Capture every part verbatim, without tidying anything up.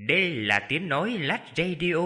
Đây là tiếng nói Lát Radio.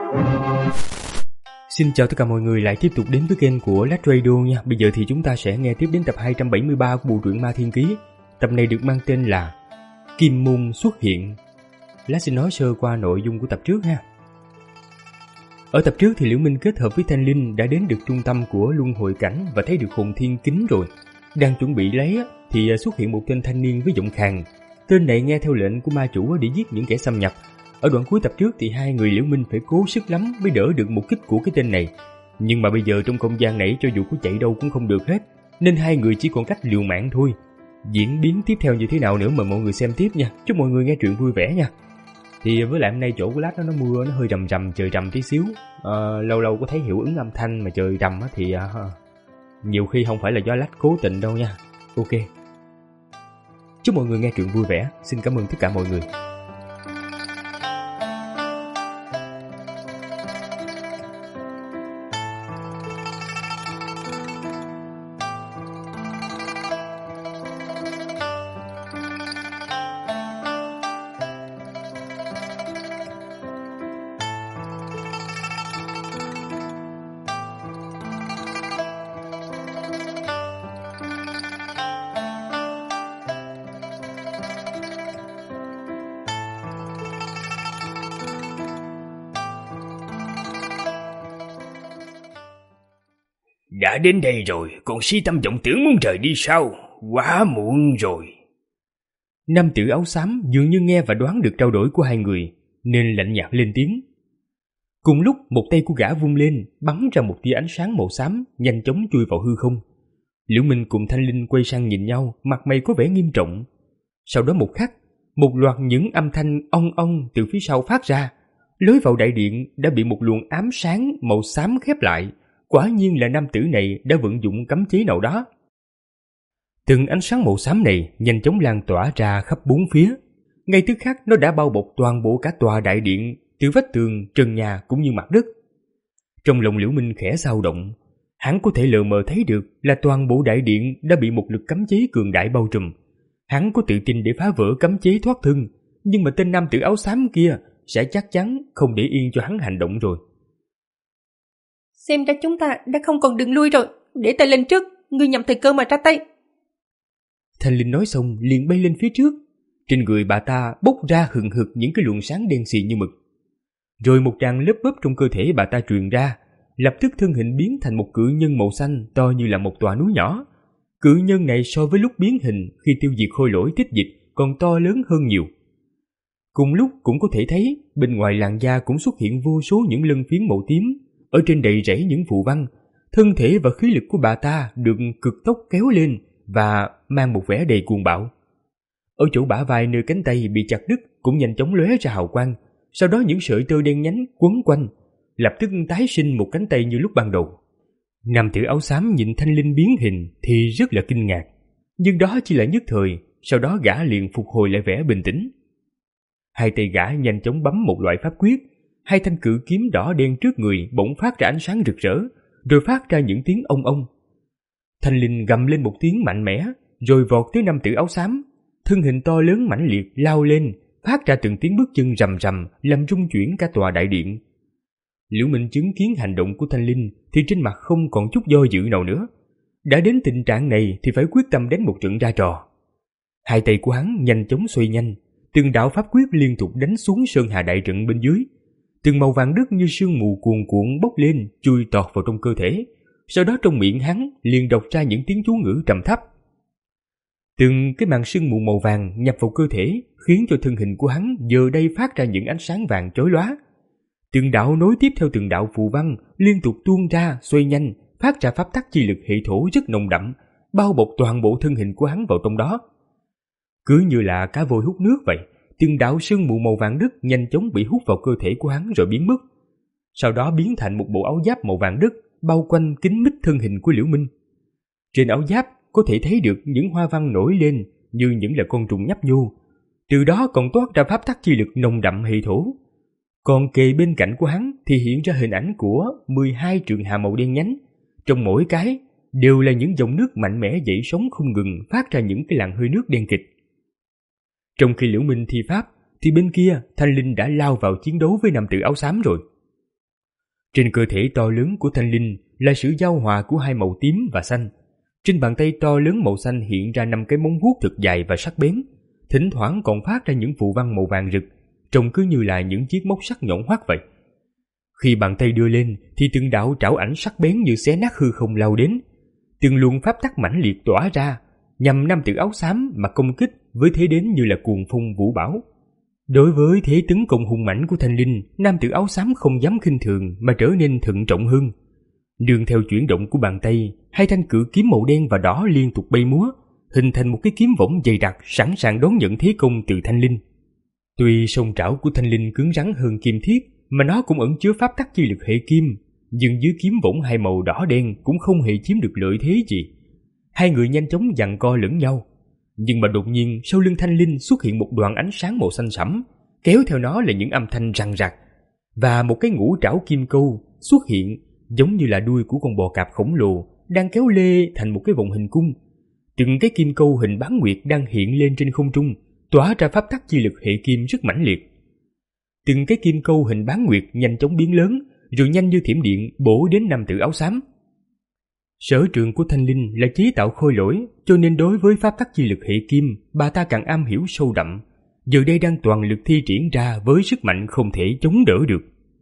Xin chào tất cả mọi người lại tiếp tục đến với kênh của Lát Radio nha. Bây giờ thì chúng ta sẽ nghe tiếp đến tập hai trăm bảy mươi ba của bộ truyện Ma Thiên Ký. Tập này được mang tên là Kim Môn xuất hiện. Lát xin nói sơ qua nội dung của tập trước ha. Ở tập trước thì Liễu Minh kết hợp với Thanh Linh đã đến được trung tâm của Luân Hồi Cảnh và thấy được hồn thiên kính rồi. Đang chuẩn bị lấy thì xuất hiện một tên thanh niên với giọng khàn. Tên này nghe theo lệnh của ma chủ để giết những kẻ xâm nhập. Ở đoạn cuối tập trước thì hai người Liễu Minh phải cố sức lắm mới đỡ được một kích của cái tên này. Nhưng mà bây giờ trong không gian này cho dù có chạy đâu cũng không được hết, nên hai người chỉ còn cách liều mạng thôi. Diễn biến tiếp theo như thế nào nữa mà mọi người xem tiếp nha. Chúc mọi người nghe truyện vui vẻ nha. Thì với lại hôm nay chỗ của Lát nó, nó mưa, nó hơi rầm rầm, trời rầm tí xíu. à, Lâu lâu có thấy hiệu ứng âm thanh mà trời rầm thì à, nhiều khi không phải là do Lát cố tình đâu nha. Ok, chúc mọi người nghe truyện vui vẻ. Xin cảm ơn tất cả mọi người. Đã đến đây rồi, còn si tâm vọng tưởng muốn rời đi sao? Quá muộn rồi. Nam tử áo xám dường như nghe và đoán được trao đổi của hai người, nên lạnh nhạt lên tiếng. Cùng lúc một tay của gã vung lên, bắn ra một tia ánh sáng màu xám, nhanh chóng chui vào hư không. Liễu Minh cùng Thanh Linh quay sang nhìn nhau, mặt mày có vẻ nghiêm trọng. Sau đó một khắc, một loạt những âm thanh ong ong từ phía sau phát ra. Lối vào đại điện đã bị một luồng ám sáng màu xám khép lại. Quả nhiên là nam tử này đã vận dụng cấm chế nào đó. Từng ánh sáng màu xám này nhanh chóng lan tỏa ra khắp bốn phía. Ngay tức khắc nó đã bao bọc toàn bộ cả tòa đại điện, từ vách tường, trần nhà cũng như mặt đất. Trong lòng Liễu Minh khẽ dao động. Hắn có thể lờ mờ thấy được là toàn bộ đại điện đã bị một lực cấm chế cường đại bao trùm. Hắn có tự tin để phá vỡ cấm chế thoát thân, nhưng mà tên nam tử áo xám kia sẽ chắc chắn không để yên cho hắn hành động rồi. Xem ra chúng ta đã không còn đường lui rồi. Để ta lên trước, ngươi nhằm thời cơ mà ra tay. Thanh Linh nói xong liền bay lên phía trước. Trên người bà ta bốc ra hừng hực những cái luồng sáng đen xì như mực. Rồi một tràng lớp bớp trong cơ thể bà ta truyền ra, lập tức thân hình biến thành một cự nhân màu xanh to như là một tòa núi nhỏ. Cự nhân này so với lúc biến hình khi tiêu diệt khôi lỗi tích dịch còn to lớn hơn nhiều. Cùng lúc cũng có thể thấy bên ngoài làn da cũng xuất hiện vô số những lân phiến màu tím. Ở trên đầy rẫy những phù văn, thân thể và khí lực của bà ta được cực tốc kéo lên và mang một vẻ đầy cuồng bạo. Ở chỗ bả vai nơi cánh tay bị chặt đứt cũng nhanh chóng lóe ra hào quang, sau đó những sợi tơ đen nhánh quấn quanh, lập tức tái sinh một cánh tay như lúc ban đầu. Nam tử áo xám nhìn Thanh Linh biến hình thì rất là kinh ngạc, nhưng đó chỉ là nhất thời, sau đó gã liền phục hồi lại vẻ bình tĩnh. Hai tay gã nhanh chóng bấm một loại pháp quyết. Hai thanh cự kiếm đỏ đen trước người bỗng phát ra ánh sáng rực rỡ, rồi phát ra những tiếng ong ong. Thanh Linh gầm lên một tiếng mạnh mẽ, rồi vọt tới nam tử áo xám. Thân hình to lớn mãnh liệt lao lên, phát ra từng tiếng bước chân rầm rầm, làm rung chuyển cả tòa đại điện. Liễu Minh chứng kiến hành động của Thanh Linh thì trên mặt không còn chút do dự nào nữa. Đã đến tình trạng này thì phải quyết tâm đánh một trận ra trò. Hai tay của hắn nhanh chóng xoay nhanh, từng đạo pháp quyết liên tục đánh xuống sơn hà đại trận bên dưới. Từng màu vàng đất như sương mù cuồn cuộn bốc lên, chui tọt vào trong cơ thể. Sau đó trong miệng hắn liền đọc ra những tiếng chú ngữ trầm thấp. Từng cái màn sương mù màu vàng nhập vào cơ thể, khiến cho thân hình của hắn giờ đây phát ra những ánh sáng vàng chói lóa. Từng đạo nối tiếp theo từng đạo phù văn liên tục tuôn ra, xoay nhanh, phát ra pháp tắc chi lực hệ thổ rất nồng đậm, bao bọc toàn bộ thân hình của hắn vào trong đó. Cứ như là cá voi hút nước vậy. Từng đạo sương mù màu vàng đất nhanh chóng bị hút vào cơ thể của hắn rồi biến mất. Sau đó biến thành một bộ áo giáp màu vàng đất bao quanh kín mít thân hình của Liễu Minh. Trên áo giáp có thể thấy được những hoa văn nổi lên như những là con trùng nhấp nhô. Từ đó còn toát ra pháp tắc chi lực nồng đậm hệ thổ. Còn kề bên cạnh của hắn thì hiện ra hình ảnh của mười hai trường hà màu đen nhánh. Trong mỗi cái đều là những dòng nước mạnh mẽ dậy sóng không ngừng phát ra những cái làn hơi nước đen kịt. Trong khi Liễu Minh thi pháp thì bên kia Thanh Linh đã lao vào chiến đấu với nam tử áo xám rồi. Trên cơ thể to lớn của Thanh Linh là sự giao hòa của hai màu tím và xanh. Trên bàn tay to lớn màu xanh hiện ra năm cái móng vuốt thật dài và sắc bén, thỉnh thoảng còn phát ra những phù văn màu vàng rực, trông cứ như là những chiếc móc sắt nhọn hoắt vậy. Khi bàn tay đưa lên thì từng đạo trảo ảnh sắc bén như xé nát hư không lao đến, từng luồng pháp tắc mãnh liệt tỏa ra nhằm nam tử áo xám mà công kích với thế đến như là cuồng phong vũ bão. Đối với thế tấn công hung mãnh của Thanh Linh, nam tử áo xám không dám khinh thường mà trở nên thận trọng hơn. Nương theo chuyển động của bàn tay, hai thanh cự kiếm màu đen và đỏ liên tục bay múa, hình thành một cái kiếm võng dày đặc sẵn sàng đón nhận thế công từ Thanh Linh. Tuy song trảo của Thanh Linh cứng rắn hơn kim thiết, mà nó cũng ẩn chứa pháp tắc chi lực hệ kim, nhưng dưới kiếm võng hai màu đỏ đen cũng không hề chiếm được lợi thế gì. Hai người nhanh chóng giằng co lẫn nhau, nhưng mà đột nhiên sau lưng Thanh Linh xuất hiện một đoàn ánh sáng màu xanh sẫm, kéo theo nó là những âm thanh răng rạc, và một cái ngũ trảo kim câu xuất hiện, giống như là đuôi của con bò cạp khổng lồ đang kéo lê thành một cái vòng hình cung. Từng cái kim câu hình bán nguyệt đang hiện lên trên không trung, tỏa ra pháp tắc chi lực hệ kim rất mãnh liệt. Từng cái kim câu hình bán nguyệt nhanh chóng biến lớn, rồi nhanh như thiểm điện bổ đến nam tử áo xám. Sở trường của Thanh Linh là chế tạo khôi lỗi, cho nên đối với pháp tắc chi lực hệ kim, bà ta càng am hiểu sâu đậm, giờ đây đang toàn lực thi triển ra với sức mạnh không thể chống đỡ được.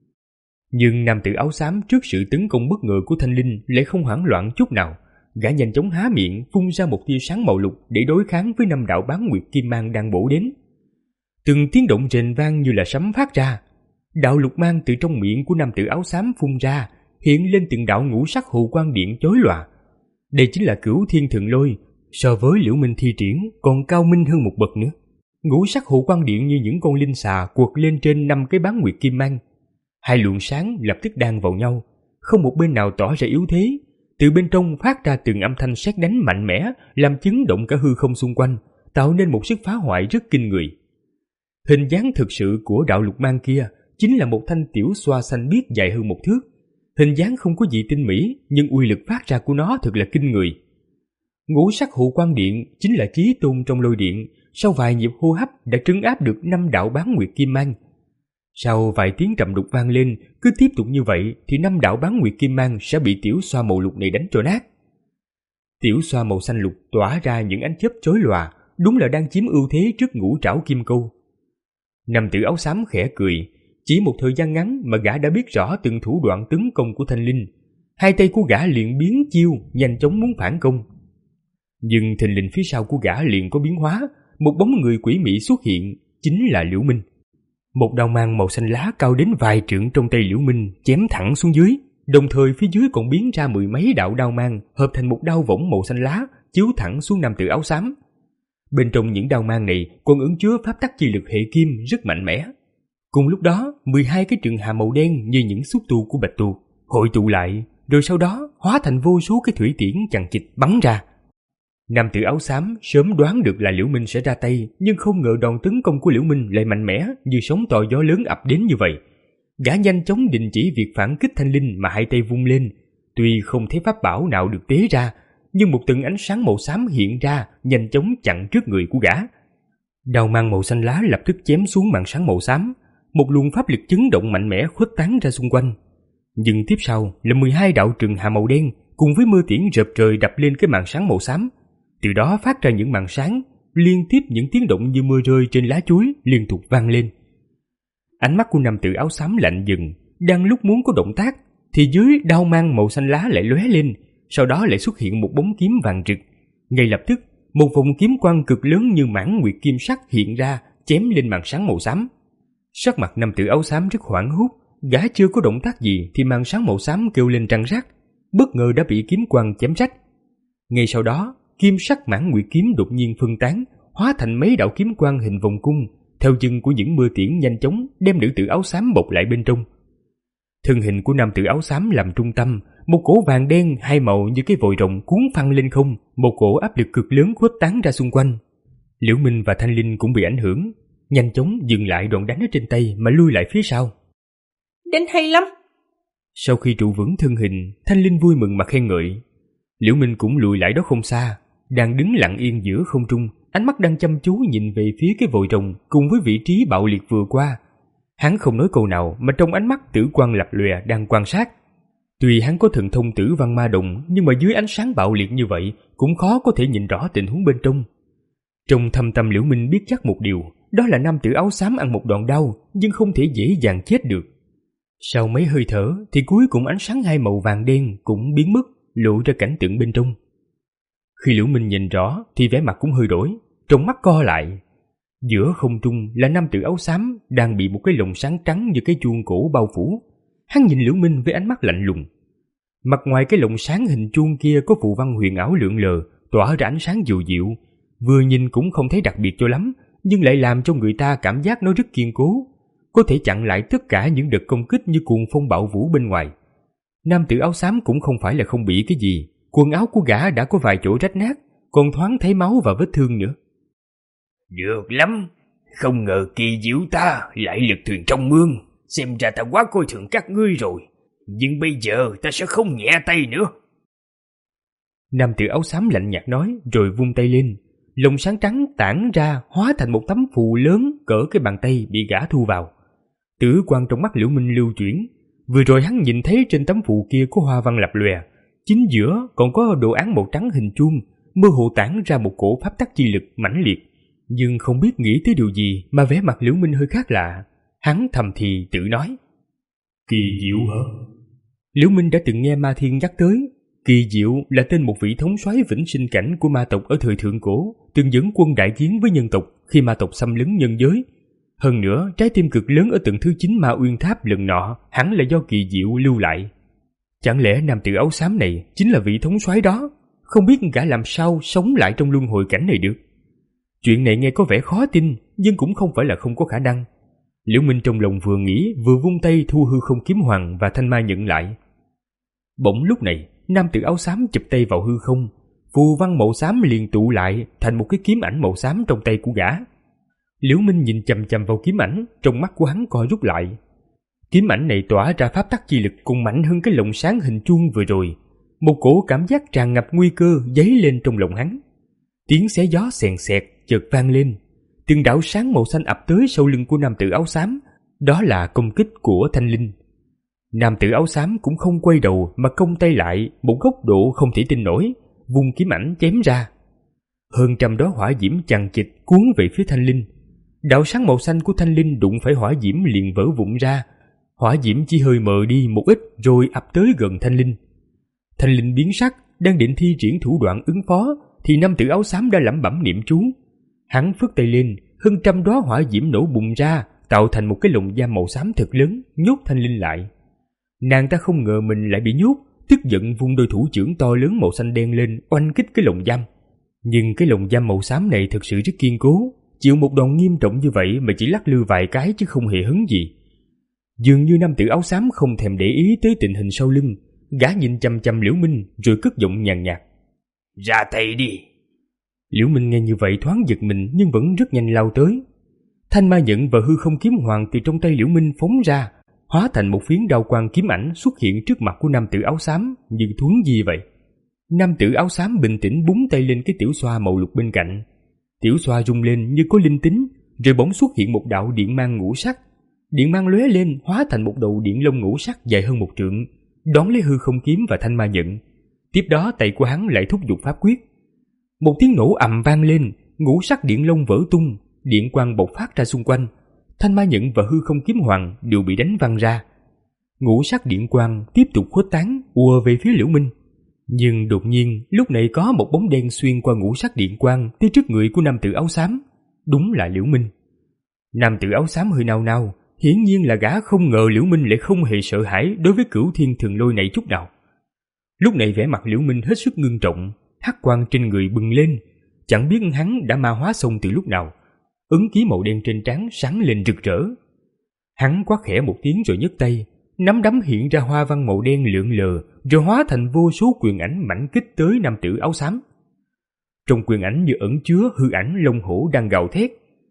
Nhưng nam tử áo xám trước sự tấn công bất ngờ của Thanh Linh lại không hoảng loạn chút nào. Gã nhanh chóng há miệng phun ra một tia sáng màu lục để đối kháng với năm đạo bán nguyệt kim mang đang bổ đến. Từng tiếng động rền vang như là sấm phát ra. Đạo lục mang từ trong miệng của nam tử áo xám phun ra, hiện lên từng đạo ngũ sắc hồ quang điện chói lòa. Đây chính là Cửu Thiên Thần Lôi, so với Liễu Minh thi triển còn cao minh hơn một bậc nữa. Ngũ sắc hồ quang điện như những con linh xà quật lên trên năm cái bán nguyệt kim mang. Hai luồng sáng lập tức đan vào nhau, không một bên nào tỏ ra yếu thế. Từ bên trong phát ra từng âm thanh sét đánh mạnh mẽ, làm chấn động cả hư không xung quanh, tạo nên một sức phá hoại rất kinh người. Hình dáng thực sự của đạo lục mang kia chính là một thanh tiểu xoa xanh biếc dài hơn một thước. Hình dáng không có gì tinh mỹ, nhưng uy lực phát ra của nó thật là kinh người. Ngũ sắc hộ quang điện chính là chí tôn trong lôi điện, sau vài nhịp hô hấp đã trấn áp được năm đạo bán nguyệt kim mang. Sau vài tiếng trầm đục vang lên, cứ tiếp tục như vậy thì năm đạo bán nguyệt kim mang sẽ bị tiểu xoa màu lục này đánh cho nát. Tiểu xoa màu xanh lục tỏa ra những ánh chớp chói lòa, đúng là đang chiếm ưu thế trước ngũ trảo kim câu. Nam tử áo xám khẽ cười, chỉ một thời gian ngắn mà gã đã biết rõ từng thủ đoạn tấn công của Thanh Linh. Hai tay của gã liền biến chiêu, nhanh chóng muốn phản công. Nhưng thình lình phía sau của gã liền có biến hóa, một bóng người quỷ mị xuất hiện, chính là Liễu Minh. Một đao mang màu xanh lá cao đến vài trượng trong tay Liễu Minh chém thẳng xuống dưới, đồng thời phía dưới còn biến ra mười mấy đạo đao mang hợp thành một đao võng màu xanh lá chiếu thẳng xuống nam tử áo xám. Bên trong những đao mang này còn ẩn chứa pháp tắc chi lực hệ kim rất mạnh mẽ. Cùng lúc đó, mười hai cái trường hà màu đen như những xúc tu của bạch tuộc hội tụ lại, rồi sau đó hóa thành vô số cái thủy tiễn chằng chịt bắn ra. Nam tử áo xám sớm đoán được là Liễu Minh sẽ ra tay, nhưng không ngờ đòn tấn công của Liễu Minh lại mạnh mẽ như sóng to gió lớn ập đến như vậy. Gã nhanh chóng đình chỉ việc phản kích Thanh Linh mà hai tay vung lên. Tuy không thấy pháp bảo nào được tế ra, nhưng một tầng ánh sáng màu xám hiện ra, nhanh chóng chặn trước người của gã. Đao mang màu xanh lá lập tức chém xuống màn sáng màu xám, một luồng pháp lực chấn động mạnh mẽ khuếch tán ra xung quanh. Nhưng tiếp sau là mười hai đạo trường hà màu đen cùng với mưa tiễn rợp trời đập lên cái màn sáng màu xám. Từ đó phát ra những màn sáng, liên tiếp những tiếng động như mưa rơi trên lá chuối liên tục vang lên. Ánh mắt của nam tử áo xám lạnh dừng, đang lúc muốn có động tác thì dưới đao mang màu xanh lá lại lóe lên, sau đó lại xuất hiện một bóng kiếm vàng rực. Ngay lập tức, một vòng kiếm quang cực lớn như mãn nguyệt kim sắc hiện ra, chém lên màn sáng màu xám. Sắc mặt nam tử áo xám rất hoảng hốt, gã chưa có động tác gì thì màn sáng màu xám kêu lên răng rắc, bất ngờ đã bị kiếm quang chém rách. Ngay sau đó, kim sắc mãn nguyệt kiếm đột nhiên phân tán, hóa thành mấy đạo kiếm quang hình vòng cung, theo chân của những mưa tiễn nhanh chóng đem nữ tử áo xám bọc lại bên trong. Thân hình của nam tử áo xám làm trung tâm, một cỗ vàng đen hai màu như cái vòi rồng cuốn phăng lên không, một cỗ áp lực cực lớn khuếch tán ra xung quanh. Liễu Minh và Thanh Linh cũng bị ảnh hưởng, nhanh chóng dừng lại đòn đánh ở trên tay mà lui lại phía sau. Đến hay lắm. Sau khi trụ vững thân hình, Thanh Linh vui mừng mà khen ngợi. Liễu Minh cũng lùi lại đó không xa, đang đứng lặng yên giữa không trung, ánh mắt đang chăm chú nhìn về phía cái vòi rồng cùng với vị trí bạo liệt vừa qua. Hắn không nói câu nào mà trong ánh mắt tử quang lập lòe đang quan sát. Tuy hắn có thần thông tử văn ma động, nhưng mà dưới ánh sáng bạo liệt như vậy cũng khó có thể nhìn rõ tình huống bên trong. Trong thâm tâm Liễu Minh biết chắc một điều, đó là nam tử áo xám ăn một đòn đau nhưng không thể dễ dàng chết được. Sau mấy hơi thở thì cuối cùng ánh sáng hai màu vàng đen cũng biến mất, lộ ra cảnh tượng bên trong. Khi Liễu Minh nhìn rõ thì vẻ mặt cũng hơi đổi, trong mắt co lại. Giữa không trung là nam tử áo xám đang bị một cái lồng sáng trắng như cái chuông cổ bao phủ. Hắn nhìn Liễu Minh với ánh mắt lạnh lùng. Mặt ngoài cái lồng sáng hình chuông kia có phù văn huyền ảo lượn lờ, tỏa ra ánh sáng dịu dịu, vừa nhìn cũng không thấy đặc biệt cho lắm, nhưng lại làm cho người ta cảm giác nó rất kiên cố, có thể chặn lại tất cả những đợt công kích như cuồng phong bạo vũ bên ngoài. Nam tử áo xám cũng không phải là không bị cái gì, quần áo của gã đã có vài chỗ rách nát, còn thoáng thấy máu và vết thương nữa. Được lắm, không ngờ kỳ diệu ta lại lật thuyền trong mương, xem ra ta quá coi thường các ngươi rồi, nhưng bây giờ ta sẽ không nhẹ tay nữa. Nam tử áo xám lạnh nhạt nói rồi vung tay lên, lồng sáng trắng tản ra hóa thành một tấm phù lớn cỡ cái bàn tay bị gã thu vào. Tử quang trong mắt Liễu Minh lưu chuyển, vừa rồi hắn nhìn thấy trên tấm phù kia có hoa văn lập lòe, chính giữa còn có đồ án màu trắng hình chuông, mơ hồ tản ra một cổ pháp tắc chi lực mãnh liệt. Nhưng không biết nghĩ tới điều gì mà vẻ mặt Liễu Minh hơi khác lạ. Hắn thầm thì tự nói: Kỳ diệu hả? Liễu Minh đã từng nghe Ma Thiên nhắc tới. Kỳ diệu là tên một vị thống soái vĩnh sinh cảnh của ma tộc ở thời thượng cổ, từng dẫn quân đại chiến với nhân tộc khi ma tộc xâm lấn nhân giới. Hơn nữa, trái tim cực lớn ở tầng thứ chín Ma Uyên Tháp lần nọ hẳn là do Kỳ diệu lưu lại. Chẳng lẽ nam tử áo xám này chính là vị thống soái đó? Không biết gã làm sao sống lại trong luân hồi cảnh này được. Chuyện này nghe có vẻ khó tin, nhưng cũng không phải là không có khả năng. Liễu Minh trong lòng vừa nghĩ vừa vung tay thu hư không kiếm hoàng và thanh ma nhận lại. Bỗng lúc này, nam tử áo xám chụp tay vào hư không, phù văn màu xám liền tụ lại thành một cái kiếm ảnh màu xám trong tay của gã. Liễu Minh nhìn chằm chằm vào kiếm ảnh, trong mắt của hắn co rút lại. Kiếm ảnh này tỏa ra pháp tắc chi lực còn mạnh hơn cái lồng sáng hình chuông vừa rồi. Một cổ cảm giác tràn ngập nguy cơ dấy lên trong lòng hắn. Tiếng xé gió xèn xẹt chợt vang lên, từng đạo sáng màu xanh ập tới sau lưng của nam tử áo xám. Đó là công kích của Thanh Linh. Nam tử áo xám cũng không quay đầu mà cong tay lại một góc độ không thể tin nổi, vung kiếm ảnh chém ra. Hơn trăm đóa hỏa diễm chằng chịt cuốn về phía Thanh Linh. Đạo sáng màu xanh của Thanh Linh đụng phải hỏa diễm liền vỡ vụn ra. Hỏa diễm chỉ hơi mờ đi một ít rồi ập tới gần Thanh Linh. Thanh Linh biến sắc, đang định thi triển thủ đoạn ứng phó thì nam tử áo xám đã lẩm bẩm niệm chú. Hắn phất tay lên, hơn trăm đóa hỏa diễm nổ bùng ra, tạo thành một cái lồng giam màu xám thật lớn, nhốt Thanh Linh lại. Nàng ta không ngờ mình lại bị nhốt, tức giận vung đôi thủ chưởng to lớn màu xanh đen lên oanh kích cái lồng giam. Nhưng cái lồng giam màu xám này thực sự rất kiên cố, chịu một đòn nghiêm trọng như vậy mà chỉ lắc lư vài cái chứ không hề hấn gì. Dường như nam tử áo xám không thèm để ý tới tình hình sau lưng, gã nhìn chăm chăm Liễu Minh rồi cất giọng nhàn nhạt: Ra tay đi. Liễu Minh nghe như vậy thoáng giật mình nhưng vẫn rất nhanh lao tới. Thanh ma nhận và hư không kiếm hoàng từ trong tay Liễu Minh phóng ra, hóa thành một phiến đao quang kiếm ảnh xuất hiện trước mặt của nam tử áo xám như thuấn di vậy. Nam tử áo xám bình tĩnh búng tay lên cái tiểu xoa màu lục bên cạnh. Tiểu xoa rung lên như có linh tính, rồi bỗng xuất hiện một đạo điện mang ngũ sắc. Điện mang lóe lên hóa thành một đầu điện lông ngũ sắc dài hơn một trượng, đón lấy hư không kiếm và thanh ma nhận. Tiếp đó tay của hắn lại thúc giục pháp quyết. Một tiếng nổ ầm vang lên, ngũ sắc điện lông vỡ tung, điện quang bộc phát ra xung quanh. Thanh ma nhận và hư không kiếm hoàng đều bị đánh văng ra. Ngũ sắc điện quang tiếp tục khuếch tán ùa về phía Liễu Minh. Nhưng đột nhiên lúc này có một bóng đen xuyên qua ngũ sắc điện quang tới trước người của nam tử áo xám. Đúng là Liễu Minh. Nam tử áo xám hơi nao nao, hiển nhiên là gã không ngờ Liễu Minh lại không hề sợ hãi đối với Cửu Thiên Thần Lôi này chút nào. Lúc này vẻ mặt Liễu Minh hết sức ngưng trọng, hắc quang trên người bừng lên, chẳng biết hắn đã ma hóa xong từ lúc nào. Ấn ký màu đen trên trán sáng lên rực rỡ. Hắn quát khẽ một tiếng rồi nhấc tay, nắm đấm hiện ra hoa văn màu đen lượn lờ, rồi hóa thành vô số quyền ảnh mãnh kích tới nam tử áo xám. Trong quyền ảnh như ẩn chứa hư ảnh long hổ đang gào thét.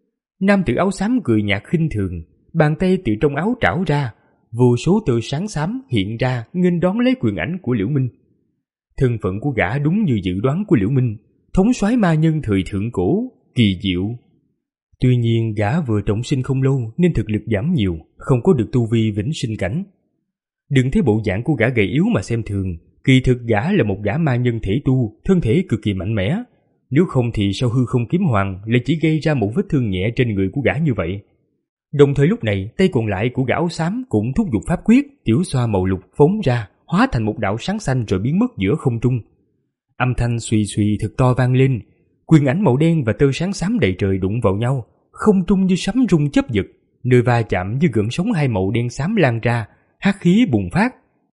Nam tử áo xám cười nhạt khinh thường, bàn tay từ trong áo trảo ra, vô số tơ sáng xám hiện ra nghênh đón lấy quyền ảnh của Liễu Minh. Thân phận của gã đúng như dự đoán của Liễu Minh, thống soái ma nhân thời thượng cổ. kỳ diệu. Tuy nhiên gã vừa trọng sinh không lâu nên thực lực giảm nhiều, không có được tu vi vĩnh sinh cảnh. Đừng thấy bộ dạng của gã gầy yếu mà xem thường, kỳ thực gã là một gã ma nhân thể tu, thân thể cực kỳ mạnh mẽ. Nếu không thì sao hư không kiếm hoàng lại chỉ gây ra một vết thương nhẹ trên người của gã như vậy. Đồng thời lúc này, tay còn lại của gã áo xám cũng thúc giục pháp quyết, tiểu xoa màu lục phóng ra, hóa thành một đạo sáng xanh rồi biến mất giữa không trung. Âm thanh suy suy thật to vang lên, quyền ảnh màu đen và tơ sáng xám đầy trời đụng vào nhau, không trung như sấm rung chớp giật, nơi va chạm như gợn sóng hai màu đen xám lan ra, hắc khí bùng phát.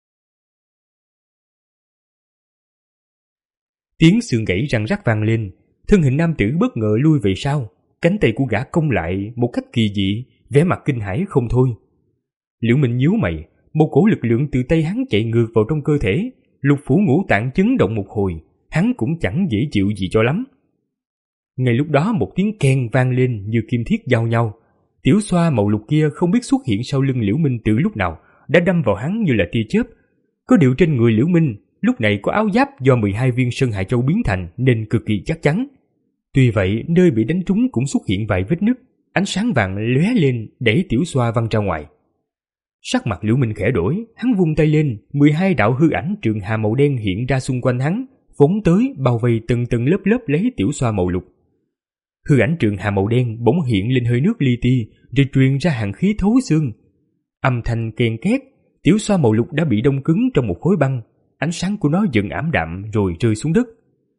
Tiếng xương gãy răng rắc vang lên, thân hình nam tử bất ngờ lui về sau, cánh tay của gã cong lại một cách kỳ dị, vẻ mặt kinh hãi không thôi. Liễu Minh nhíu mày, một cổ lực lượng từ tay hắn chạy ngược vào trong cơ thể, lục phủ ngũ tạng chấn động một hồi, hắn cũng chẳng dễ chịu gì cho lắm. Ngay lúc đó một tiếng keng vang lên như kim thiết giao nhau, tiểu xoa màu lục kia không biết xuất hiện sau lưng Liễu Minh từ lúc nào, đã đâm vào hắn như là tia chớp. Có điều trên người Liễu Minh lúc này có áo giáp do mười hai viên Sơn Hải Châu biến thành nên cực kỳ chắc chắn. Tuy vậy, nơi bị đánh trúng cũng xuất hiện vài vết nứt, ánh sáng vàng lóe lên đẩy tiểu xoa văng ra ngoài. Sắc mặt Liễu Minh khẽ đổi, hắn vung tay lên, mười hai đạo hư ảnh trường hà màu đen hiện ra xung quanh hắn, phóng tới bao vây từng từng lớp lớp lấy tiểu xoa màu lục. Hư ảnh trường hà màu đen bỗng hiện lên hơi nước li ti, rồi truyền ra hàn khí thấu xương. Âm thanh ken két, tiểu xoa màu lục đã bị đông cứng trong một khối băng, ánh sáng của nó dần ảm đạm rồi rơi xuống đất.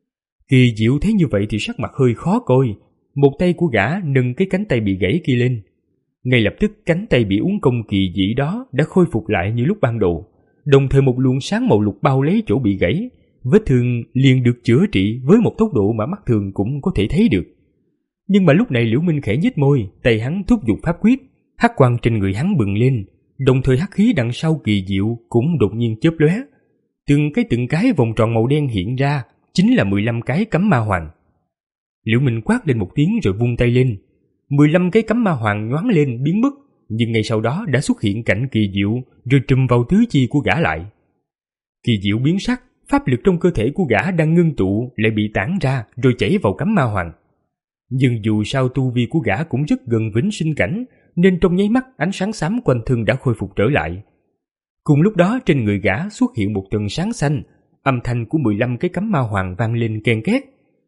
Kỳ diệu thấy như vậy thì sắc mặt hơi khó coi, một tay của gã nâng cái cánh tay bị gãy kia lên. Ngay lập tức cánh tay bị uốn cong kỳ dị đó đã khôi phục lại như lúc ban đầu, đồng thời một luồng sáng màu lục bao lấy chỗ bị gãy, vết thương liền được chữa trị với một tốc độ mà mắt thường cũng có thể thấy được. Nhưng mà lúc này Liễu Minh khẽ nhếch môi, tay hắn thúc giục pháp quyết, hắc quang trên người hắn bừng lên, đồng thời hắc khí đằng sau kỳ diệu cũng đột nhiên chớp lóe. Từng cái từng cái vòng tròn màu đen hiện ra, chính là mười lăm cái cấm ma hoàng. Liễu Minh quát lên một tiếng rồi vung tay lên, mười lăm cái cấm ma hoàng nhoáng lên biến mất, nhưng ngay sau đó đã xuất hiện cảnh kỳ diệu rồi trùm vào tứ chi của gã lại. Kỳ diệu biến sắc, pháp lực trong cơ thể của gã đang ngưng tụ lại bị tản ra rồi chảy vào cấm ma hoàng. Nhưng dù sao tu vi của gã cũng rất gần vĩnh sinh cảnh, nên trong nháy mắt ánh sáng xám quanh thân đã khôi phục trở lại. Cùng lúc đó trên người gã xuất hiện một tầng sáng xanh, âm thanh của mười lăm cái cấm ma hoàng vang lên ken két.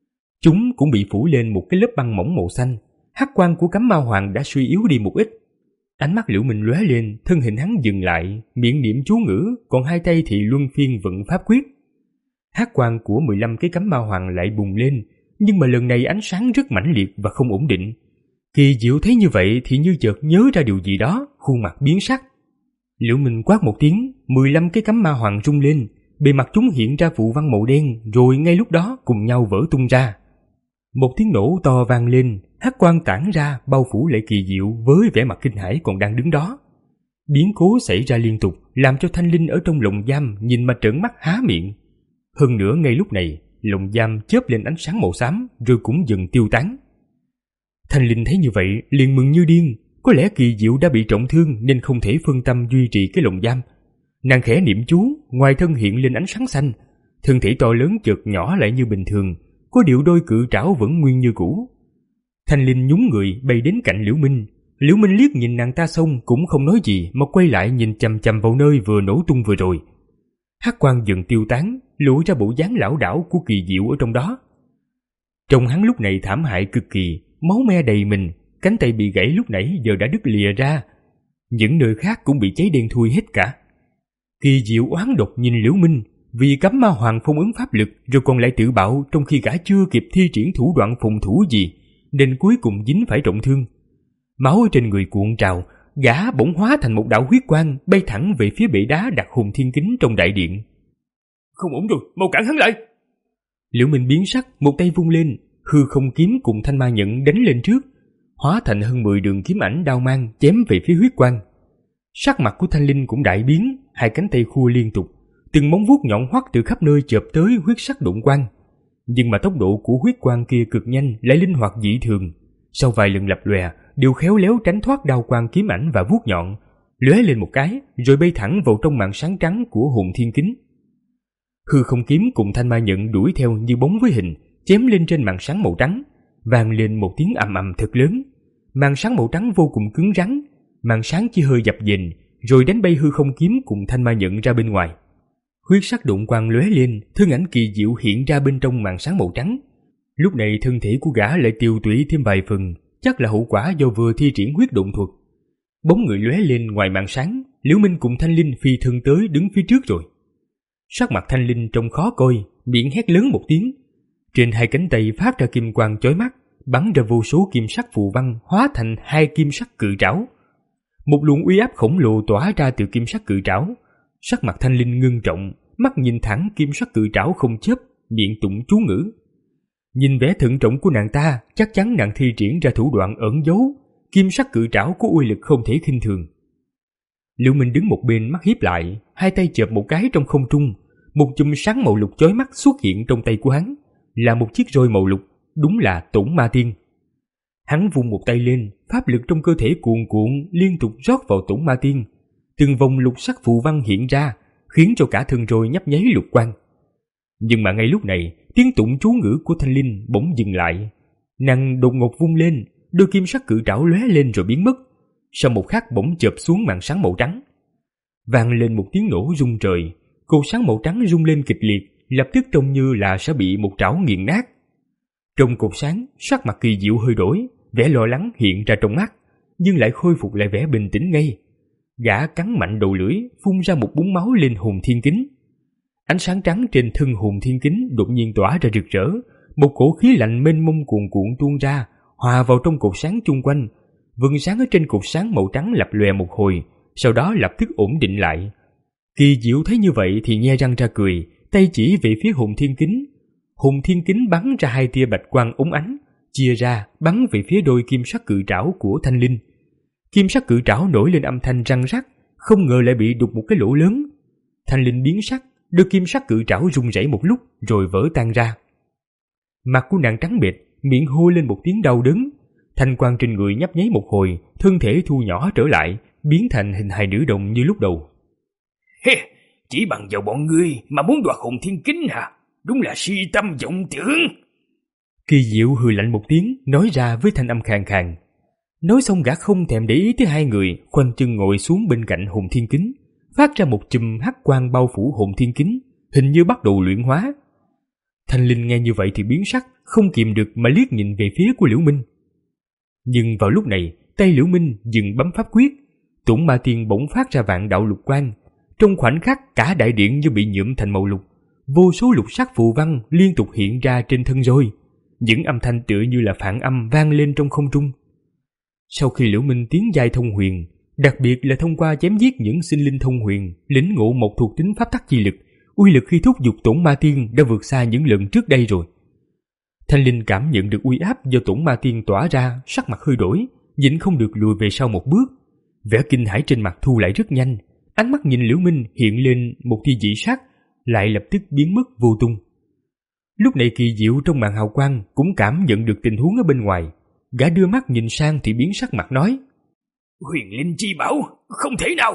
Chúng cũng bị phủ lên một cái lớp băng mỏng màu xanh, hắc quang của cấm ma hoàng đã suy yếu đi một ít. Ánh mắt Liễu Minh lóe lên, thân hình hắn dừng lại, miệng niệm chú ngữ, còn hai tay thì luân phiên vận pháp quyết. Hắc quang của mười lăm cái cấm ma hoàng lại bùng lên, nhưng mà lần này ánh sáng rất mãnh liệt và không ổn định. Kỳ diệu thấy như vậy thì như chợt nhớ ra điều gì đó, khuôn mặt biến sắc. Liễu Minh quát một tiếng, mười lăm cái cấm ma hoàng rung lên, bề mặt chúng hiện ra phù văn màu đen, rồi ngay lúc đó cùng nhau vỡ tung ra. Một tiếng nổ to vang lên, hắc quang tản ra bao phủ lại kỳ diệu với vẻ mặt kinh hãi còn đang đứng đó. Biến cố xảy ra liên tục, làm cho Thanh Linh ở trong lồng giam nhìn mà trợn mắt há miệng. Hơn nữa ngay lúc này, lồng giam chớp lên ánh sáng màu xám rồi cũng dần tiêu tán. Thanh Linh thấy như vậy liền mừng như điên, có lẽ kỳ diệu đã bị trọng thương nên không thể phân tâm duy trì cái lồng giam. Nàng khẽ niệm chú, ngoài thân hiện lên ánh sáng xanh, thân thể to lớn chợt nhỏ lại như bình thường, có điều đôi cự trảo vẫn nguyên như cũ. Thanh Linh nhún người bay đến cạnh Liễu Minh. Liễu Minh liếc nhìn nàng ta xong cũng không nói gì mà quay lại nhìn chằm chằm vào nơi vừa nổ tung vừa rồi. Hắc quang dần tiêu tán, lộ ra bộ dáng lảo đảo của kỳ diệu ở trong đó. Trông hắn lúc này thảm hại cực kỳ, máu me đầy mình, cánh tay bị gãy lúc nãy giờ đã đứt lìa ra. Những nơi khác cũng bị cháy đen thui hết cả. Kỳ diệu oán độc nhìn Liễu Minh, vì cấm ma hoàng phong ứng pháp lực rồi còn lại tự bạo trong khi gã chưa kịp thi triển thủ đoạn phòng thủ gì, nên cuối cùng dính phải trọng thương. Máu ở trên người cuộn trào, gã bỗng hóa thành một đạo huyết quang bay thẳng về phía bệ đá đặt hồn thiên kính trong đại điện. Không ổn rồi, mau cản hắn lại! Liễu Minh biến sắc, một tay vung lên, hư không kiếm cùng thanh ma nhẫn đánh lên trước, hóa thành hơn mười đường kiếm ảnh đao mang chém về phía huyết quang. Sắc mặt của Thanh Linh cũng đại biến, hai cánh tay khua liên tục, từng móng vuốt nhọn hoắt từ khắp nơi chộp tới huyết sắc đụng quang. Nhưng mà tốc độ của huyết quang kia cực nhanh, lại linh hoạt dị thường. Sau vài lần lập lòe, đều khéo léo tránh thoát đao quang kiếm ảnh và vuốt nhọn, lóe lên một cái, rồi bay thẳng vào trong màn sáng trắng của hồn thiên kính. Hư không kiếm cùng thanh ma nhận đuổi theo như bóng với hình, chém lên trên màn sáng màu trắng. vang lên một tiếng ầm ầm thật lớn. Màn sáng màu trắng vô cùng cứng rắn, màn sáng chỉ hơi dập dềnh rồi đánh bay hư không kiếm cùng thanh ma nhận ra bên ngoài. Huyết sắc độn quang lóe lên, thân ảnh kỳ diệu hiện ra bên trong màn sáng màu trắng. Lúc này thân thể của gã lại tiêu tụy thêm vài phần, chắc là hậu quả do vừa thi triển huyết độn thuật. Bóng người lóe lên ngoài màn sáng, Liễu Minh cùng Thanh Linh phi thân tới đứng phía trước rồi. Sắc mặt Thanh Linh trông khó coi, miệng hét lớn một tiếng. Trên hai cánh tay phát ra kim quang chói mắt, bắn ra vô số kim sắc phù văn hóa thành hai kim sắc cự trảo. Một luồng uy áp khổng lồ tỏa ra từ kim sắc cự trảo. Sắc mặt Thanh Linh ngưng trọng, mắt nhìn thẳng kim sắc cự trảo không chớp, miệng tụng chú ngữ. Nhìn vẻ thận trọng của nàng ta, chắc chắn nàng thi triển ra thủ đoạn ẩn giấu. Kim sắc cự trảo có uy lực không thể khinh thường. Liễu Minh đứng một bên mắt híp lại, hai tay chộp một cái trong không trung, một chùm sáng màu lục chói mắt xuất hiện trong tay của hắn, là một chiếc roi màu lục, đúng là Tổn Ma Tiên. Hắn vung một tay lên, pháp lực trong cơ thể cuồn cuộn liên tục rót vào Tổn Ma Tiên, từng vòng lục sắc phù văn hiện ra, khiến cho cả thân roi nhấp nháy lục quang. Nhưng mà ngay lúc này, tiếng tụng chú ngữ của Thanh Linh bỗng dừng lại. Nàng đột ngột vung lên, đôi kim sắc cự trảo lóe lên rồi biến mất. Sau một khắc bỗng chộp xuống màn sáng màu trắng. Vang lên một tiếng nổ rung trời, cột sáng màu trắng rung lên kịch liệt, lập tức trông như là sẽ bị một trảo nghiền nát. Trong cột sáng, sắc mặt kỳ diệu hơi đổi, vẻ lo lắng hiện ra trong mắt, nhưng lại khôi phục lại vẻ bình tĩnh ngay. Gã cắn mạnh đầu lưỡi, phun ra một búng máu lên hồn thiên kính. Ánh sáng trắng trên thân hồn thiên kính đột nhiên tỏa ra rực rỡ, một cổ khí lạnh mênh mông cuồn cuộn tuôn ra, hòa vào trong cột sáng chung quanh. Vầng sáng ở trên cột sáng màu trắng lập lòe một hồi, sau đó lập tức ổn định lại. Kỳ diệu thấy như vậy thì nhe răng ra cười, tay chỉ về phía hồn thiên kính. Hồn thiên kính bắn ra hai tia bạch quang óng ánh, chia ra bắn về phía đôi kim sắc cự trảo của Thanh Linh. Kim sắc cự trảo nổi lên âm thanh răng rắc, không ngờ lại bị đục một cái lỗ lớn. Thanh Linh biến sắc, đôi kim sắc cự trảo rung rẩy một lúc rồi vỡ tan ra. Mặt của nàng trắng bệch, miệng hô lên một tiếng đau đớn. Thanh quang trên người nhấp nháy một hồi, thân thể thu nhỏ trở lại, biến thành hình hài nữ đồng như lúc đầu. Hê, chỉ bằng vào bọn ngươi mà muốn đoạt hồn thiên kính hả? Đúng là si tâm vọng tưởng. Kỳ diệu hừ lạnh một tiếng, nói ra với thanh âm khàn khàn. Nói xong gã không thèm để ý tới hai người, khoanh chân ngồi xuống bên cạnh hồn thiên kính, phát ra một chùm hắc quang bao phủ hồn thiên kính, hình như bắt đầu luyện hóa. Thanh Linh nghe như vậy thì biến sắc, không kìm được mà liếc nhìn về phía của Liễu Minh. Nhưng vào lúc này, tay Liễu Minh dừng bấm pháp quyết, Tổn Ma Tiên bỗng phát ra vạn đạo lục quang. Trong khoảnh khắc, cả đại điện như bị nhuộm thành màu lục, vô số lục sắc phù văn liên tục hiện ra trên thân roi, những âm thanh tựa như là phản âm vang lên trong không trung. Sau khi Liễu Minh tiến giai thông huyền, đặc biệt là thông qua chém giết những sinh linh thông huyền, lĩnh ngộ một thuộc tính pháp tắc chi lực, uy lực khi thúc giục Tổn Ma Tiên đã vượt xa những lần trước đây rồi. Thanh Linh cảm nhận được uy áp do Tổn Ma Tiên tỏa ra, sắc mặt hơi đổi, nhịn không được lùi về sau một bước. Vẻ kinh hãi trên mặt thu lại rất nhanh, ánh mắt nhìn Liễu Minh hiện lên một tia dị sắc, lại lập tức biến mất vô tung. Lúc này Kỳ Diệu trong màn hào quang cũng cảm nhận được tình huống ở bên ngoài, gã đưa mắt nhìn sang thì biến sắc mặt nói: Huyền linh chi bảo, không thể nào.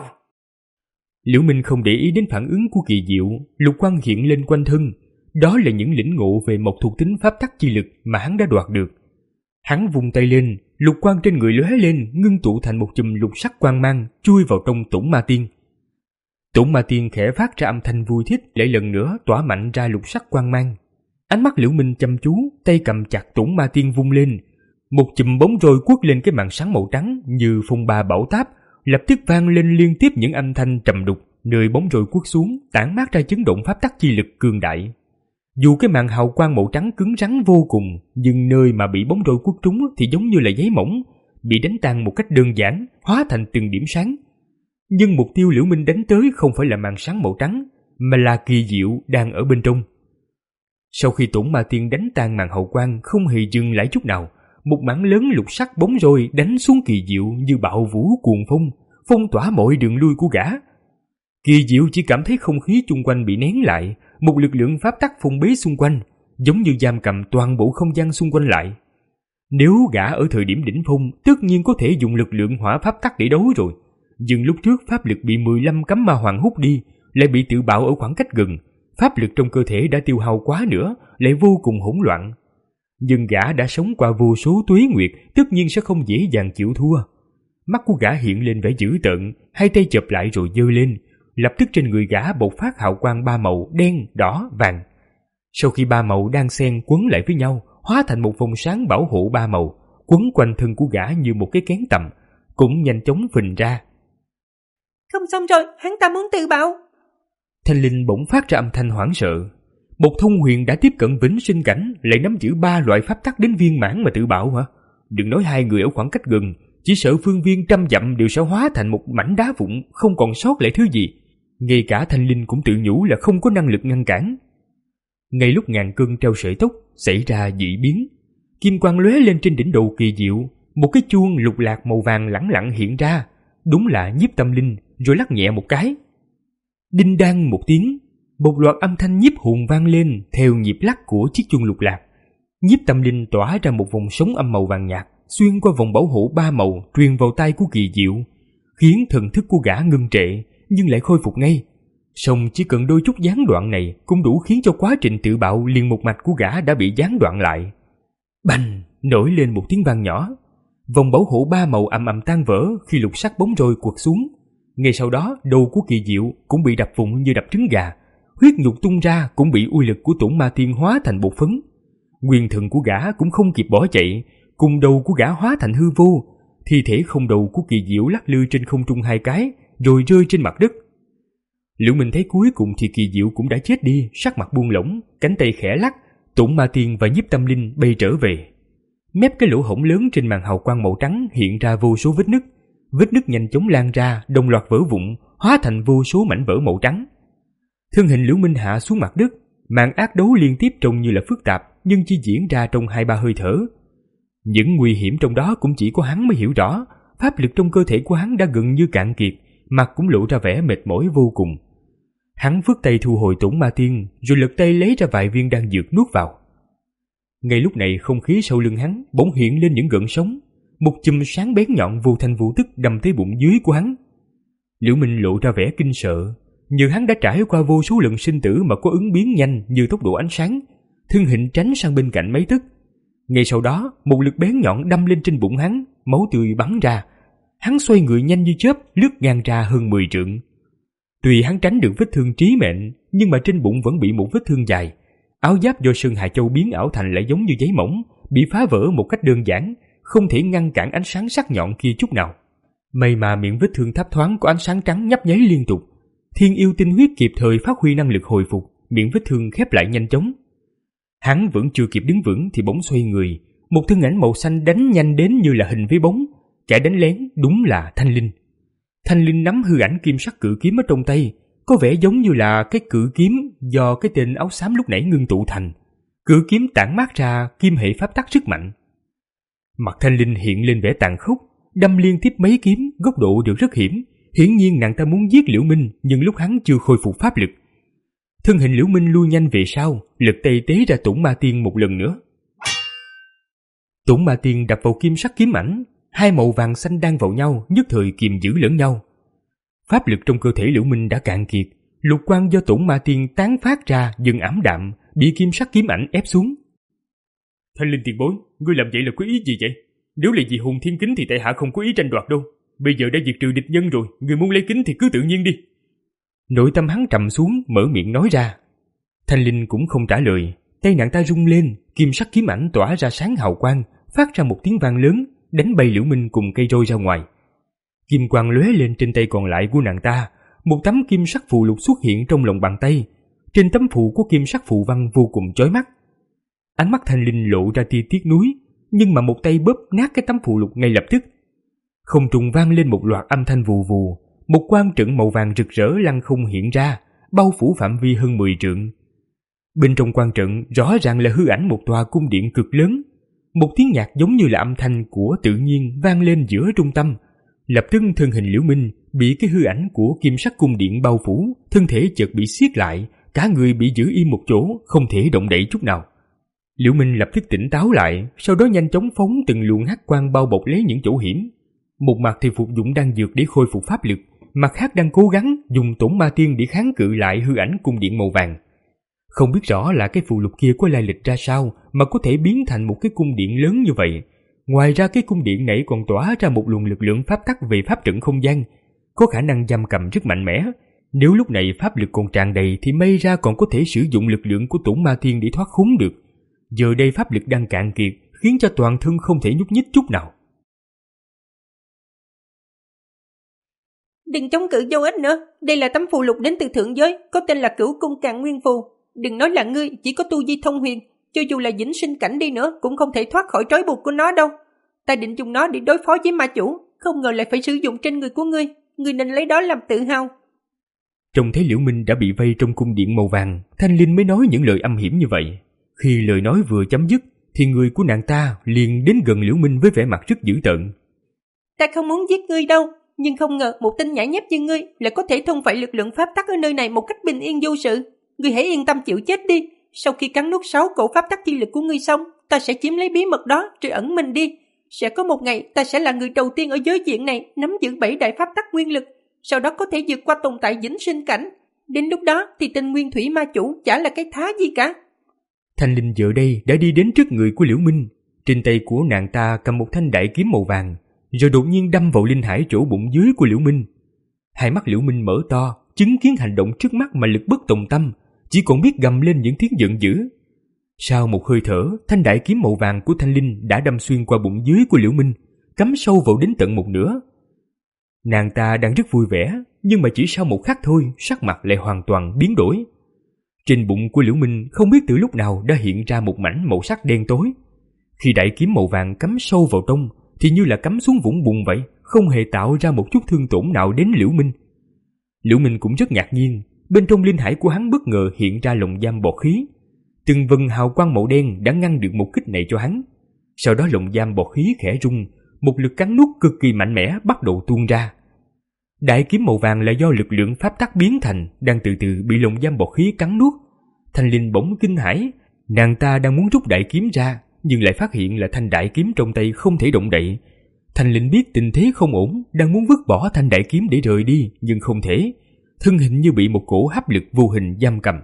Liễu Minh không để ý đến phản ứng của Kỳ Diệu, lục quang hiện lên quanh thân, đó là những lĩnh ngộ về một thuộc tính pháp tắc chi lực mà hắn đã đoạt được. Hắn vung tay lên, lục quang trên người lóe lên, ngưng tụ thành một chùm lục sắc quang mang chui vào trong Tổn Ma Tiên. Tổn Ma Tiên khẽ phát ra âm thanh vui thích, lại lần nữa tỏa mạnh ra lục sắc quang mang. Ánh mắt Liễu Minh chăm chú, tay cầm chặt Tổn Ma Tiên vung lên, một chùm bóng roi quất lên cái màn sáng màu trắng như phong ba bão táp, lập tức vang lên liên tiếp những âm thanh trầm đục. Nơi bóng roi quất xuống tản mát ra chấn động pháp tắc chi lực cường đại. Dù cái màn hào quang màu trắng cứng rắn vô cùng, nhưng nơi mà bị bóng roi quất trúng thì giống như là giấy mỏng, bị đánh tan một cách đơn giản, hóa thành từng điểm sáng. Nhưng mục tiêu Liễu Minh đánh tới không phải là màn sáng màu trắng, mà là Kỳ Diệu đang ở bên trong. Sau khi Tổn Ma Tiên đánh tan màn hào quang không hề dừng lại chút nào, một mảng lớn lục sắc bóng roi đánh xuống Kỳ Diệu như bạo vũ cuồng phong, phong tỏa mọi đường lui của gã. Kỳ Diệu chỉ cảm thấy không khí chung quanh bị nén lại, một lực lượng pháp tắc phong bế xung quanh, giống như giam cầm toàn bộ không gian xung quanh lại. Nếu gã ở thời điểm đỉnh phong, tất nhiên có thể dùng lực lượng hỏa pháp tắc để đấu rồi. Nhưng lúc trước pháp lực bị mười lăm cấm ma hoàng hút đi, lại bị tự bạo ở khoảng cách gần, pháp lực trong cơ thể đã tiêu hao quá nữa, lại vô cùng hỗn loạn. Nhưng gã đã sống qua vô số tuế nguyệt, tất nhiên sẽ không dễ dàng chịu thua. Mắt của gã hiện lên vẻ dữ tợn, hai tay chộp lại rồi giơ lên. Lập tức trên người gã bộc phát hào quang ba màu đen, đỏ, vàng. Sau khi ba màu đang xen quấn lại với nhau, hóa thành một vòng sáng bảo hộ ba màu, quấn quanh thân của gã như một cái kén tầm, cũng nhanh chóng phình ra. Không xong rồi, hắn ta muốn tự bạo. Thanh linh bỗng phát ra âm thanh hoảng sợ. Một thông huyền đã tiếp cận vĩnh sinh cảnh lại nắm giữ ba loại pháp tắc đến viên mãn mà tự bạo hả? Đừng nói hai người ở khoảng cách gần, chỉ sợ phương viên trăm dặm đều sẽ hóa thành một mảnh đá vụn, không còn sót lại thứ gì. Ngay cả Thanh linh cũng tự nhủ là không có năng lực ngăn cản. Ngay lúc ngàn cân treo sợi tóc xảy ra dị biến, kim quang lóe lên trên đỉnh đầu kỳ diệu, một cái chuông lục lạc màu vàng lẳng lặng hiện ra, đúng là nhiếp tâm linh, rồi lắc nhẹ một cái. Đinh đăng một tiếng, một loạt âm thanh nhiếp hồn vang lên theo nhịp lắc của chiếc chuông lục lạc. Nhiếp tâm linh tỏa ra một vòng sống âm màu vàng nhạt xuyên qua vòng bảo hộ ba màu truyền vào tai của kỳ diệu, khiến thần thức của gã ngưng trệ nhưng lại khôi phục ngay. Song chỉ cần đôi chút gián đoạn này cũng đủ khiến cho quá trình tự bạo liền một mạch của gã đã bị gián đoạn lại. Bành! Nổi lên một tiếng vang nhỏ. Vòng bảo hộ ba màu ầm ầm tan vỡ khi lục sắc bóng roi quật xuống. Ngay sau đó đầu của kỳ diệu cũng bị đập vụn như đập trứng gà, huyết nhục tung ra cũng bị uy lực của Tổn Ma Tiên hóa thành bột phấn. Nguyên thần của gã cũng không kịp bỏ chạy, cùng đầu của gã hóa thành hư vô. Thi thể không đầu của kỳ diệu lắc lư trên không trung hai cái rồi rơi trên mặt đất. Liễu Minh thấy cuối cùng thì kỳ diệu cũng đã chết đi, sắc mặt buông lỏng, cánh tay khẽ lắc, Tổn Ma Tiên và nhiếp tâm linh bay trở về. Mép cái lỗ hổng lớn trên màn hào quang màu trắng hiện ra vô số vết nứt. Vết nứt nhanh chóng lan ra, đồng loạt vỡ vụn, hóa thành vô số mảnh vỡ màu trắng. Thân hình Liễu Minh hạ xuống mặt đất, màn ác đấu liên tiếp trông như là phức tạp, nhưng chỉ diễn ra trong hai ba hơi thở. Những nguy hiểm trong đó cũng chỉ có hắn mới hiểu rõ. Pháp lực trong cơ thể của hắn đã gần như cạn kiệt, mặt cũng lộ ra vẻ mệt mỏi vô cùng. Hắn vươn tay thu hồi Tổn Ma Tiên, rồi lật tay lấy ra vài viên đan dược nuốt vào. Ngay lúc này không khí sau lưng hắn bỗng hiện lên những gợn sóng, một chùm sáng bén nhọn vô thanh vô tức đâm tới bụng dưới của hắn. Liễu Minh lộ ra vẻ kinh sợ, như hắn đã trải qua vô số lần sinh tử mà có ứng biến nhanh như tốc độ ánh sáng, thân hình tránh sang bên cạnh mấy tấc. Ngay sau đó, một lực bén nhọn đâm lên trên bụng hắn, máu tươi bắn ra. Hắn xoay người nhanh như chớp, lướt ngang ra hơn mười trượng. Tuy hắn tránh được vết thương trí mệnh, nhưng mà trên bụng vẫn bị một vết thương dài. Áo giáp do Sơn Hà Châu biến ảo thành lại giống như giấy mỏng, bị phá vỡ một cách đơn giản, không thể ngăn cản ánh sáng sắc nhọn kia chút nào. May mà miệng vết thương thấp thoáng có ánh sáng trắng nhấp nháy liên tục. Thiên yêu tinh huyết kịp thời phát huy năng lực hồi phục, miệng vết thương khép lại nhanh chóng. Hắn vẫn chưa kịp đứng vững thì bỗng xoay người, một thân ảnh màu xanh đánh nhanh đến như là hình với bóng. Kẻ đánh lén đúng là Thanh Linh. Thanh Linh nắm hư ảnh kim sắc cự kiếm ở trong tay, có vẻ giống như là cái cự kiếm do cái tên áo xám lúc nãy ngưng tụ thành. Cự kiếm tản mát ra kim hệ pháp tắc rất mạnh. Mặt Thanh Linh hiện lên vẻ tàn khốc, đâm liên tiếp mấy kiếm, góc độ đều rất hiểm. Hiển nhiên nàng ta muốn giết Liễu Minh, nhưng lúc hắn chưa khôi phục pháp lực. Thân hình Liễu Minh lui nhanh về sau, lật tay tế ra Tổn Ma Tiên một lần nữa. Tổn Ma Tiên đập vào kim sắc kiếm ảnh, hai màu vàng xanh đang vào nhau, nhất thời kiềm giữ lẫn nhau. Pháp lực trong cơ thể Liễu Minh đã cạn kiệt, lục quang do Tổn Ma Tiên tán phát ra dần ảm đạm, bị kim sắc kiếm ảnh ép xuống. Thanh Linh tiền bối, ngươi làm vậy là có ý gì vậy? Nếu là vì hồn thiên kính thì tại hạ không có ý tranh đoạt đâu. Bây giờ đã diệt trừ địch nhân rồi, người muốn lấy kính thì cứ tự nhiên đi. Nội tâm hắn trầm xuống, mở miệng nói ra. Thanh Linh cũng không trả lời, tay nàng ta rung lên, kim sắc kiếm ảnh tỏa ra sáng hào quang, phát ra một tiếng vang lớn, đánh bay Liễu Minh cùng cây roi ra ngoài. Kim quang lóe lên trên tay còn lại của nàng ta, một tấm kim sắc phù lục xuất hiện trong lòng bàn tay. Trên tấm phù có kim sắc phù văn vô cùng chói mắt. Ánh mắt Thanh Linh lộ ra tia tiếc nuối, nhưng mà một tay bóp nát cái tấm phù lục ngay lập tức. Không trung vang lên một loạt âm thanh vù vù, một quang trận màu vàng rực rỡ lăng không hiện ra, bao phủ phạm vi hơn mười trượng. Bên trong quang trận rõ ràng là hư ảnh một tòa cung điện cực lớn. Một tiếng nhạc giống như là âm thanh của tự nhiên vang lên giữa trung tâm. Lập tức thân hình Liễu Minh bị cái hư ảnh của kim sắc cung điện bao phủ, thân thể chợt bị siết lại, cả người bị giữ im một chỗ, không thể động đậy chút nào. Liễu Minh lập tức tỉnh táo lại, sau đó nhanh chóng phóng từng luồng hắc quang bao bọc lấy những chỗ hiểm. Một mặt thì phục dụng đan dược để khôi phục pháp lực, mặt khác đang cố gắng dùng Tổn Ma Tiên để kháng cự lại hư ảnh cung điện màu vàng. Không biết rõ là cái phù lục kia có lai lịch ra sao mà có thể biến thành một cái cung điện lớn như vậy. Ngoài ra cái cung điện này còn tỏa ra một luồng lực lượng pháp tắc về pháp trận không gian, có khả năng giam cầm rất mạnh mẽ. Nếu lúc này pháp lực còn tràn đầy thì may ra còn có thể sử dụng lực lượng của Tổn Ma Tiên để thoát khốn được. Giờ đây pháp lực đang cạn kiệt, khiến cho toàn thân không thể nhúc nhích chút nào. Đừng chống cự vô ích nữa, đây là tấm phù lục đến từ thượng giới, có tên là Cửu Cung Càn Nguyên Phù. Đừng nói là ngươi chỉ có tu vi thông huyền, cho dù là vĩnh sinh cảnh đi nữa cũng không thể thoát khỏi trói buộc của nó đâu. Ta định dùng nó để đối phó với ma chủ, không ngờ lại phải sử dụng trên người của ngươi, ngươi nên lấy đó làm tự hào. Trông thấy Liễu Minh đã bị vây trong cung điện màu vàng, Thanh Linh mới nói những lời âm hiểm như vậy. Khi lời nói vừa chấm dứt thì người của nàng ta liền đến gần Liễu Minh với vẻ mặt rất dữ tợn. Ta không muốn giết ngươi đâu, nhưng không ngờ một tên nhãi nhép như ngươi lại có thể thông phệ lực lượng pháp tắc ở nơi này một cách bình yên vô sự. Ngươi hãy yên tâm chịu chết đi, sau khi cắn nuốt sáu cổ pháp tắc chi lực của ngươi xong, ta sẽ chiếm lấy bí mật đó rồi ẩn mình đi. Sẽ có một ngày ta sẽ là người đầu tiên ở giới diện này nắm giữ bảy đại pháp tắc nguyên lực, sau đó có thể vượt qua tồn tại vĩnh sinh cảnh. Đến lúc đó thì tên Nguyên Thủy ma chủ chả là cái thá gì cả. Thanh Linh giờ đây đã đi đến trước người của Liễu Minh. Trên tay của nàng ta cầm một thanh đại kiếm màu vàng, rồi đột nhiên đâm vào linh hải chỗ bụng dưới của Liễu Minh. Hai mắt Liễu Minh mở to, chứng kiến hành động trước mắt mà lực bất tòng tâm, chỉ còn biết gầm lên những tiếng giận dữ. Sau một hơi thở, thanh đại kiếm màu vàng của Thanh Linh đã đâm xuyên qua bụng dưới của Liễu Minh, cắm sâu vào đến tận một nửa. Nàng ta đang rất vui vẻ, nhưng mà chỉ sau một khắc thôi, sắc mặt lại hoàn toàn biến đổi. Trên bụng của Liễu Minh không biết từ lúc nào đã hiện ra một mảnh màu sắc đen tối. Khi đại kiếm màu vàng cắm sâu vào trong thì như là cắm xuống vũng bùn vậy, không hề tạo ra một chút thương tổn nào đến Liễu Minh. Liễu Minh cũng rất ngạc nhiên, bên trong linh hải của hắn bất ngờ hiện ra lồng giam bọt khí. Từng vần hào quang màu đen đã ngăn được một kích này cho hắn. Sau đó lồng giam bọt khí khẽ rung, một lực cắn nuốt cực kỳ mạnh mẽ bắt đầu tuôn ra. Đại kiếm màu vàng là do lực lượng pháp tắc biến thành, đang từ từ bị lồng giam bọt khí cắn nuốt. Thanh Linh bỗng kinh hãi, nàng ta đang muốn rút đại kiếm ra, nhưng lại phát hiện là thanh đại kiếm trong tay không thể động đậy. Thanh Linh biết tình thế không ổn, đang muốn vứt bỏ thanh đại kiếm để rời đi, nhưng không thể. Thân hình như bị một cổ hấp lực vô hình giam cầm.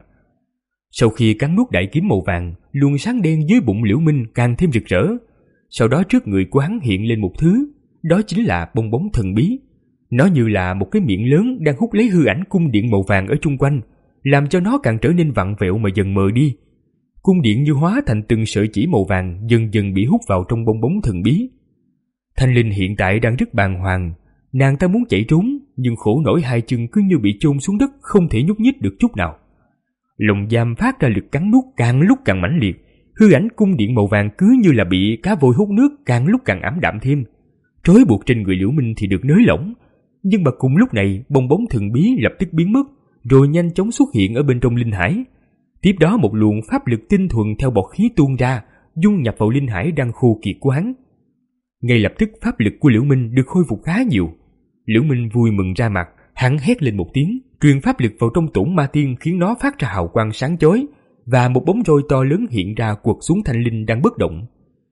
Sau khi cắn nuốt đại kiếm màu vàng, luồng sáng đen dưới bụng Liễu Minh càng thêm rực rỡ. Sau đó trước người của hắn hiện lên một thứ, đó chính là bong bóng thần bí. Nó như là một cái miệng lớn đang hút lấy hư ảnh cung điện màu vàng ở chung quanh, làm cho nó càng trở nên vặn vẹo mà dần mờ đi. Cung điện như hóa thành từng sợi chỉ màu vàng dần dần bị hút vào trong bong bóng thần bí. Thanh Linh hiện tại đang rất bàng hoàng, nàng ta muốn chạy trốn, nhưng khổ nổi hai chân cứ như bị chôn xuống đất, không thể nhúc nhích được chút nào. Lồng giam phát ra lực cắn nuốt càng lúc càng mãnh liệt, hư ảnh cung điện màu vàng cứ như là bị cá vôi hút nước, càng lúc càng ảm đạm thêm. Trói buộc trên người Liễu Minh thì được nới lỏng, nhưng mà cùng lúc này bong bóng thần bí lập tức biến mất, rồi nhanh chóng xuất hiện ở bên trong linh hải. Tiếp đó một luồng pháp lực tinh thuần theo bọt khí tuôn ra, dung nhập vào linh hải đang khô kiệt của hắn. Ngay lập tức pháp lực của Liễu Minh được khôi phục khá nhiều. Liễu Minh vui mừng ra mặt, hắn hét lên một tiếng, truyền pháp lực vào trong Tổn Ma Tiên khiến nó phát ra hào quang sáng chói, và một bóng roi to lớn hiện ra quật xuống Thanh Linh đang bất động.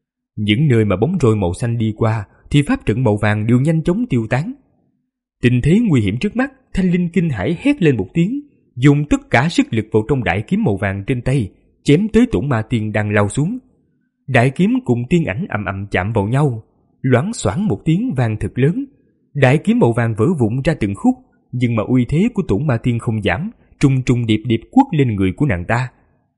Những nơi mà bóng roi màu xanh đi qua thì pháp trận màu vàng đều nhanh chóng tiêu tán. Tình thế nguy hiểm trước mắt, Thanh Linh kinh hãi hét lên một tiếng, dùng tất cả sức lực vào trong đại kiếm màu vàng trên tay, chém tới Tổn Ma Tiên đang lao xuống. Đại kiếm cùng tiên ảnh ầm ầm chạm vào nhau, loảng xoảng một tiếng vang thật lớn. Đại kiếm màu vàng vỡ vụn ra từng khúc, nhưng mà uy thế của Tổn Ma Tiên không giảm, trùng trùng điệp điệp quất lên người của nàng ta.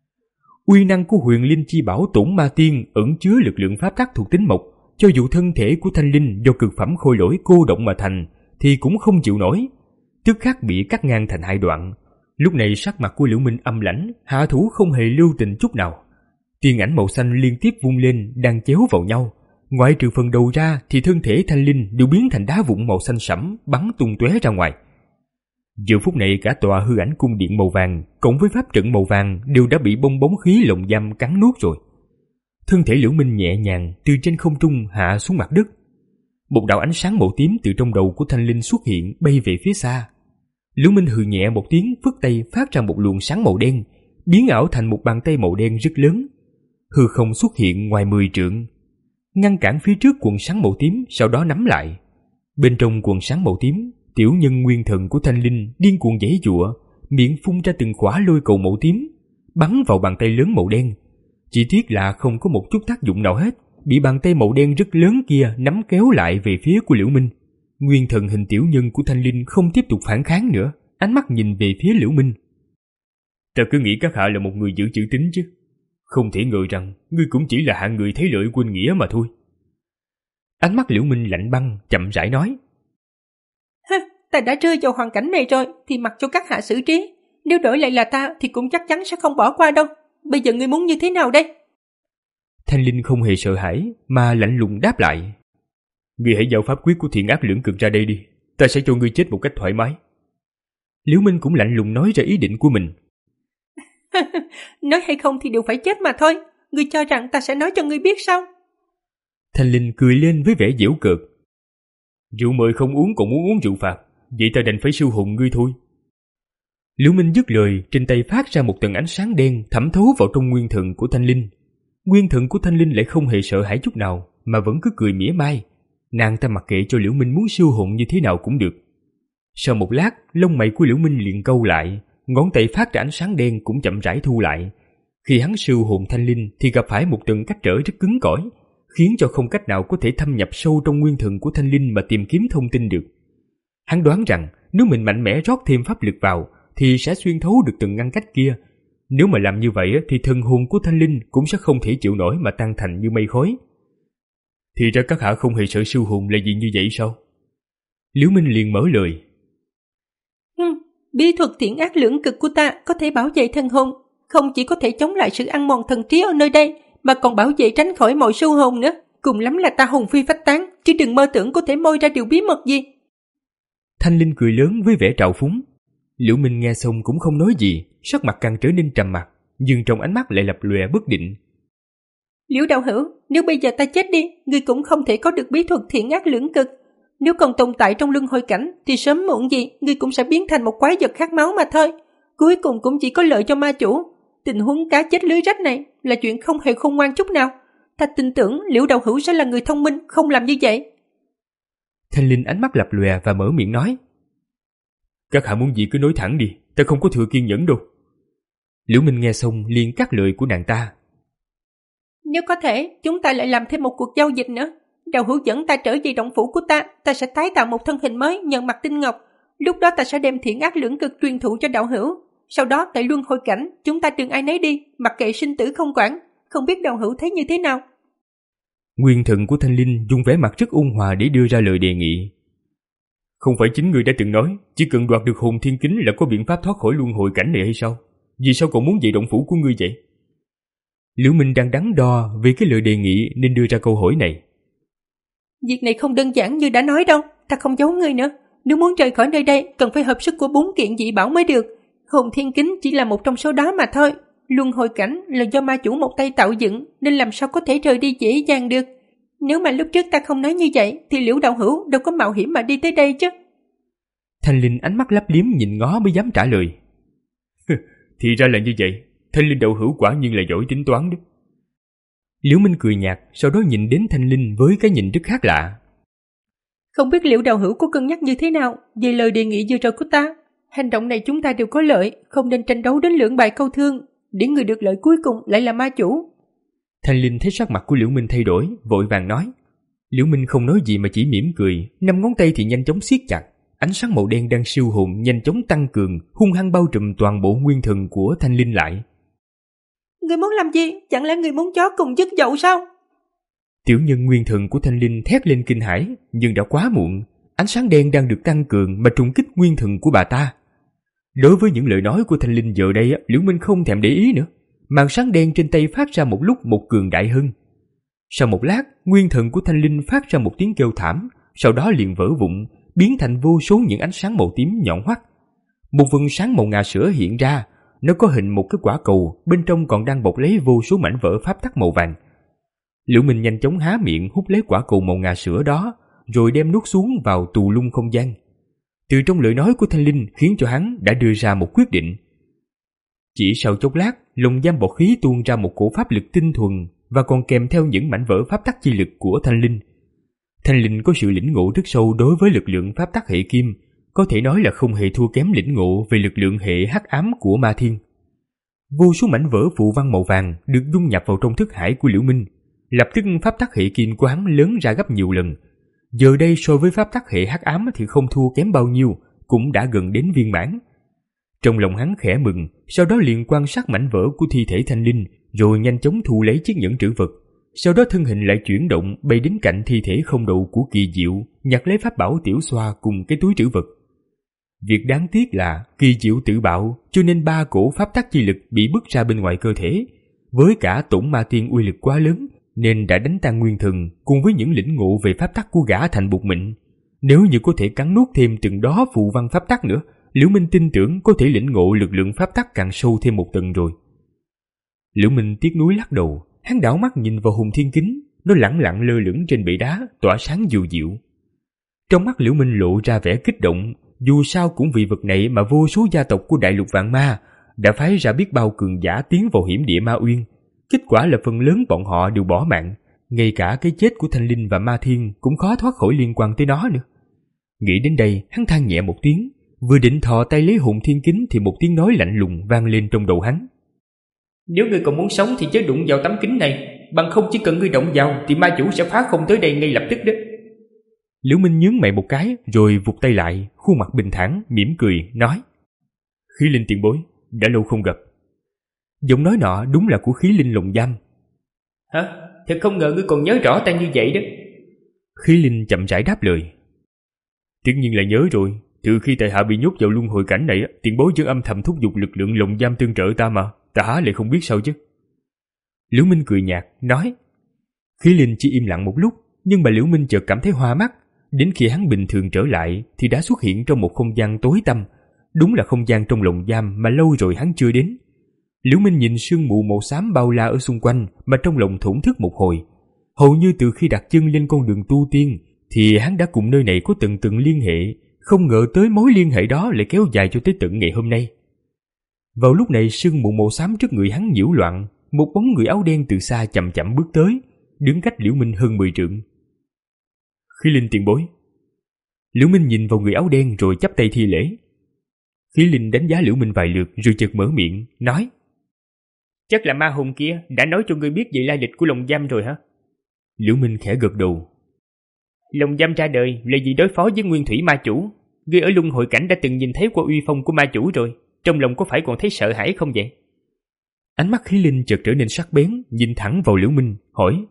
Uy năng của Huyền Linh Chi Bảo Tổn Ma Tiên ẩn chứa lực lượng pháp tắc thuộc tính mộc, cho dù thân thể của Thanh Linh do cực phẩm khôi lỗi cô động mà thành thì cũng không chịu nổi, tức khắc bị cắt ngang thành hai đoạn. Lúc này sắc mặt của Liễu Minh âm lãnh, hạ thủ không hề lưu tình chút nào. Tiên ảnh màu xanh liên tiếp vung lên đang chéo vào nhau, ngoại trừ phần đầu ra thì thân thể Thanh Linh đều biến thành đá vụn màu xanh sẫm bắn tung tóe ra ngoài. Giờ phút này cả tòa hư ảnh cung điện màu vàng cộng với pháp trận màu vàng đều đã bị bong bóng khí lồng giam cắn nuốt rồi. Thân thể Liễu Minh nhẹ nhàng từ trên không trung hạ xuống mặt đất. Một đạo ánh sáng màu tím từ trong đầu của Thanh Linh xuất hiện bay về phía xa. Liễu Minh hừ nhẹ một tiếng, phất tay phát ra một luồng sáng màu đen, biến ảo thành một bàn tay màu đen rất lớn. Hư không xuất hiện ngoài mười trượng, ngăn cản phía trước quần sáng màu tím, sau đó nắm lại. Bên trong quần sáng màu tím, tiểu nhân nguyên thần của Thanh Linh điên cuồng giãy giụa, miệng phun ra từng quả lôi cầu màu tím. bắn vào bàn tay lớn màu đen. Chỉ tiếc là không có một chút tác dụng nào hết, bị bàn tay màu đen rất lớn kia nắm kéo lại về phía của Liễu Minh. Nguyên thần hình tiểu nhân của Thanh Linh không tiếp tục phản kháng nữa, ánh mắt nhìn về phía Liễu Minh. Ta cứ nghĩ các hạ là một người giữ chữ tín chứ, không thể ngờ rằng ngươi cũng chỉ là hạng người thấy lợi quên nghĩa mà thôi. Ánh mắt Liễu Minh lạnh băng, chậm rãi nói. Ha, ta đã rơi vào hoàn cảnh này rồi thì mặc cho các hạ xử trí. Nếu đổi lại là ta thì cũng chắc chắn sẽ không bỏ qua đâu. Bây giờ ngươi muốn như thế nào đây? Thanh Linh không hề sợ hãi mà lạnh lùng đáp lại. Ngươi hãy giao pháp quyết của thiện ác lưỡng cực ra đây đi, ta sẽ cho ngươi chết một cách thoải mái. Liễu Minh cũng lạnh lùng nói ra ý định của mình. Nói hay không thì đều phải chết mà thôi. Ngươi cho rằng ta sẽ nói cho ngươi biết sao? Thanh Linh cười lên với vẻ giễu cợt. Rượu mời không uống còn muốn uống rượu phạt, vậy ta đành phải siêu hồn ngươi thôi. Liễu Minh dứt lời, trên tay phát ra một tầng ánh sáng đen thẩm thấu vào trong nguyên thần của Thanh Linh. Nguyên thần của Thanh Linh lại không hề sợ hãi chút nào, mà vẫn cứ cười mỉa mai. Nàng ta mặc kệ cho Liễu Minh muốn siêu hồn như thế nào cũng được. Sau một lát, lông mày của Liễu Minh liền câu lại, ngón tay phát ra ánh sáng đen cũng chậm rãi thu lại. Khi hắn siêu hồn Thanh Linh thì gặp phải một tầng cách trở rất cứng cỏi, khiến cho không cách nào có thể thâm nhập sâu trong nguyên thần của Thanh Linh mà tìm kiếm thông tin được. Hắn đoán rằng nếu mình mạnh mẽ rót thêm pháp lực vào thì sẽ xuyên thấu được từng ngăn cách kia. Nếu mà làm như vậy thì thần hồn của Thanh Linh cũng sẽ không thể chịu nổi mà tan thành như mây khói. Thì ra các hạ không hề sợ siêu hồn là gì như vậy sao? Liễu Minh liền mở lời. Ừ, bí thuật thiện ác lưỡng cực của ta có thể bảo vệ thần hồn, không chỉ có thể chống lại sự ăn mòn thần trí ở nơi đây, mà còn bảo vệ tránh khỏi mọi siêu hồn nữa. Cùng lắm là ta hồn phi phách tán, chứ đừng mơ tưởng có thể moi ra điều bí mật gì. Thanh Linh cười lớn với vẻ trào phúng. Liễu Minh nghe xong cũng không nói gì, sắc mặt càng trở nên trầm mặc, nhưng trong ánh mắt lại lập lòe bất định. Liễu đạo hữu, nếu bây giờ ta chết đi, ngươi cũng không thể có được bí thuật thiện ác lưỡng cực. Nếu còn tồn tại trong luân hồi cảnh thì sớm muộn gì ngươi cũng sẽ biến thành một quái vật khát máu mà thôi. Cuối cùng cũng chỉ có lợi cho ma chủ. Tình huống cá chết lưới rách này là chuyện không hề khôn ngoan chút nào. Ta tin tưởng Liễu đạo hữu sẽ là người thông minh, không làm như vậy. Thanh Linh ánh mắt lập lòe và mở miệng nói. Các hạ muốn gì cứ nói thẳng đi, ta không có thừa kiên nhẫn đâu. Liễu Minh nghe xong liền cắt lời của nàng ta. Nếu có thể, chúng ta lại làm thêm một cuộc giao dịch nữa. Đạo hữu dẫn ta trở về động phủ của ta, ta sẽ tái tạo một thân hình mới nhận mặt tinh ngọc. Lúc đó ta sẽ đem thiện ác lưỡng cực truyền thụ cho đạo hữu. Sau đó tại luân hồi cảnh, chúng ta đường ai nấy đi, mặc kệ sinh tử không quản. Không biết đạo hữu thấy như thế nào? Nguyên thần của Thanh Linh dùng vẻ mặt rất ôn hòa để đưa ra lời đề nghị. Không phải chính người đã từng nói chỉ cần đoạt được hồn thiên kính là có biện pháp thoát khỏi luân hồi cảnh này hay sao? Vì sao còn muốn về động phủ của ngươi vậy? Liễu Minh đang đắn đo vì cái lời đề nghị nên đưa ra câu hỏi này. Việc này không đơn giản như đã nói đâu, ta không giấu ngươi nữa. Nếu muốn rời khỏi nơi đây cần phải hợp sức của bốn kiện dị bảo mới được. Hồn thiên kính chỉ là một trong số đó mà thôi. Luân hồi cảnh là do ma chủ một tay tạo dựng, nên làm sao có thể rời đi dễ dàng được. Nếu mà lúc trước ta không nói như vậy thì Liễu đạo hữu đâu có mạo hiểm mà đi tới đây chứ. Thanh Linh ánh mắt lấp liếm nhìn ngó mới dám trả lời. Thì ra là như vậy, Thanh Linh đạo hữu quả nhiên là giỏi tính toán đó. Liễu Minh cười nhạt, sau đó nhìn đến Thanh Linh với cái nhìn rất khác lạ. Không biết Liễu đạo hữu có cân nhắc như thế nào về lời đề nghị vừa rồi của ta. Hành động này chúng ta đều có lợi, không nên tranh đấu đến lưỡng bại câu thương, để người được lợi cuối cùng lại là ma chủ. Thanh Linh thấy sắc mặt của Liễu Minh thay đổi, vội vàng nói. Liễu Minh không nói gì mà chỉ mỉm cười, năm ngón tay thì nhanh chóng siết chặt. Ánh sáng màu đen đang siêu hồn nhanh chóng tăng cường, hung hăng bao trùm toàn bộ nguyên thần của Thanh Linh lại. Người muốn làm gì? Chẳng lẽ người muốn chó cùng dứt dậu sao? Tiểu nhân nguyên thần của Thanh Linh thét lên kinh hãi, nhưng đã quá muộn. Ánh sáng đen đang được tăng cường mà trùng kích nguyên thần của bà ta. Đối với những lời nói của Thanh Linh giờ đây, Liễu Minh không thèm để ý nữa. Màn sáng đen trên tay phát ra một lúc một cường đại hơn. Sau một lát, nguyên thần của Thanh Linh phát ra một tiếng kêu thảm, sau đó liền vỡ vụn, biến thành vô số những ánh sáng màu tím nhọn hoắt. Một vầng sáng màu ngà sữa hiện ra, nó có hình một cái quả cầu, bên trong còn đang bọc lấy vô số mảnh vỡ pháp tắc màu vàng. Liễu Minh nhanh chóng há miệng hút lấy quả cầu màu ngà sữa đó, rồi đem nuốt xuống vào tù lung không gian. Từ trong lời nói của Thanh Linh khiến cho hắn đã đưa ra một quyết định. Chỉ sau chốc lát, lồng giam bọt khí tuôn ra một cổ pháp lực tinh thuần và còn kèm theo những mảnh vỡ pháp tắc chi lực của Thanh Linh. Thanh Linh có sự lĩnh ngộ rất sâu đối với lực lượng pháp tắc hệ kim, có thể nói là không hề thua kém lĩnh ngộ về lực lượng hệ hắc ám của Ma Thiên. Vô số mảnh vỡ phù văn màu vàng được dung nhập vào trong thức hải của Liễu Minh. Lập tức pháp tắc hệ kim của hắn lớn ra gấp nhiều lần. Giờ đây so với pháp tắc hệ hắc ám thì không thua kém bao nhiêu, cũng đã gần đến viên mãn. Trong lòng hắn khẽ mừng, sau đó liền quan sát mảnh vỡ của thi thể Thanh Linh, rồi nhanh chóng thu lấy chiếc nhẫn trữ vật. Sau đó thân hình lại chuyển động bay đến cạnh thi thể không đầu của Kỳ Diệu, nhặt lấy pháp bảo tiểu xoa cùng cái túi trữ vật. Việc đáng tiếc là Kỳ Diệu tự bạo, cho nên ba cổ pháp tắc chi lực bị bứt ra bên ngoài cơ thể. Với cả tổn ma tiên uy lực quá lớn, nên đã đánh tan nguyên thần cùng với những lĩnh ngộ về pháp tắc của gã thành bột mịn. Nếu như có thể cắn nuốt thêm từng đó phù văn pháp tắc nữa, Liễu Minh tin tưởng có thể lĩnh ngộ lực lượng pháp tắc càng sâu thêm một tầng rồi. Liễu Minh tiếc nuối lắc đầu, hắn đảo mắt nhìn vào hùng thiên kính, nó lẳng lặng lơ lửng trên bệ đá, tỏa sáng dịu dịu. Trong mắt Liễu Minh lộ ra vẻ kích động, dù sao cũng vì vật này mà vô số gia tộc của đại lục vạn ma đã phái ra biết bao cường giả tiến vào hiểm địa Ma Uyên. Kết quả là phần lớn bọn họ đều bỏ mạng, ngay cả cái chết của Thanh Linh và Ma Thiên cũng khó thoát khỏi liên quan tới nó nữa. Nghĩ đến đây, hắn than nhẹ một tiếng, vừa định thò tay lấy hồn thiên kính thì một tiếng nói lạnh lùng vang lên trong đầu hắn. Nếu ngươi còn muốn sống thì chớ đụng vào tấm kính này, bằng không chỉ cần ngươi động vào thì ma chủ sẽ phá không tới đây ngay lập tức đó. Liễu Minh nhướng mày một cái rồi vụt tay lại, khuôn mặt bình thản mỉm cười nói: Khí linh tiền bối, đã lâu không gặp. Giọng nói nọ đúng là của khí linh lồng giam. Hả? Thật không ngờ ngươi còn nhớ rõ ta như vậy đó. Khí linh chậm rãi đáp lời: Tất nhiên là nhớ rồi. Từ khi tại hạ bị nhốt vào luân hồi cảnh này, tiền bối vẫn âm thầm thúc giục lực lượng lồng giam tương trợ ta mà, ta há lại không biết sao chứ. Liễu Minh cười nhạt nói. Khí linh chỉ im lặng một lúc, nhưng mà Liễu Minh chợt cảm thấy hoa mắt. Đến khi hắn bình thường trở lại thì đã xuất hiện trong một không gian tối tăm. Đúng là không gian trong lồng giam mà lâu rồi hắn chưa đến. Liễu Minh nhìn sương mù màu xám bao la ở xung quanh mà trong lòng thổn thức một hồi. Hầu như từ khi đặt chân lên con đường tu tiên thì hắn đã cùng nơi này có từng từng liên hệ, không ngờ tới mối liên hệ đó lại kéo dài cho tới tận ngày hôm nay. Vào lúc này sương mù màu xám trước người hắn nhiễu loạn, một bóng người áo đen từ xa chậm chậm bước tới, đứng cách Liễu Minh hơn mười trượng. Khí linh tiền bối. Liễu Minh nhìn vào người áo đen rồi chắp tay thi lễ. Khí linh đánh giá Liễu Minh vài lượt rồi chợt mở miệng nói: Chắc là ma hồn kia đã nói cho ngươi biết về lai lịch của lồng giam rồi hả? Liễu Minh khẽ gật đầu. Lồng giam ra đời là vì đối phó với nguyên thủy ma chủ. Ngươi ở luân hồi cảnh đã từng nhìn thấy qua uy phong của ma chủ rồi, trong lòng có phải còn thấy sợ hãi không vậy? Ánh mắt khí linh chợt trở nên sắc bén, nhìn thẳng vào Liễu Minh, hỏi: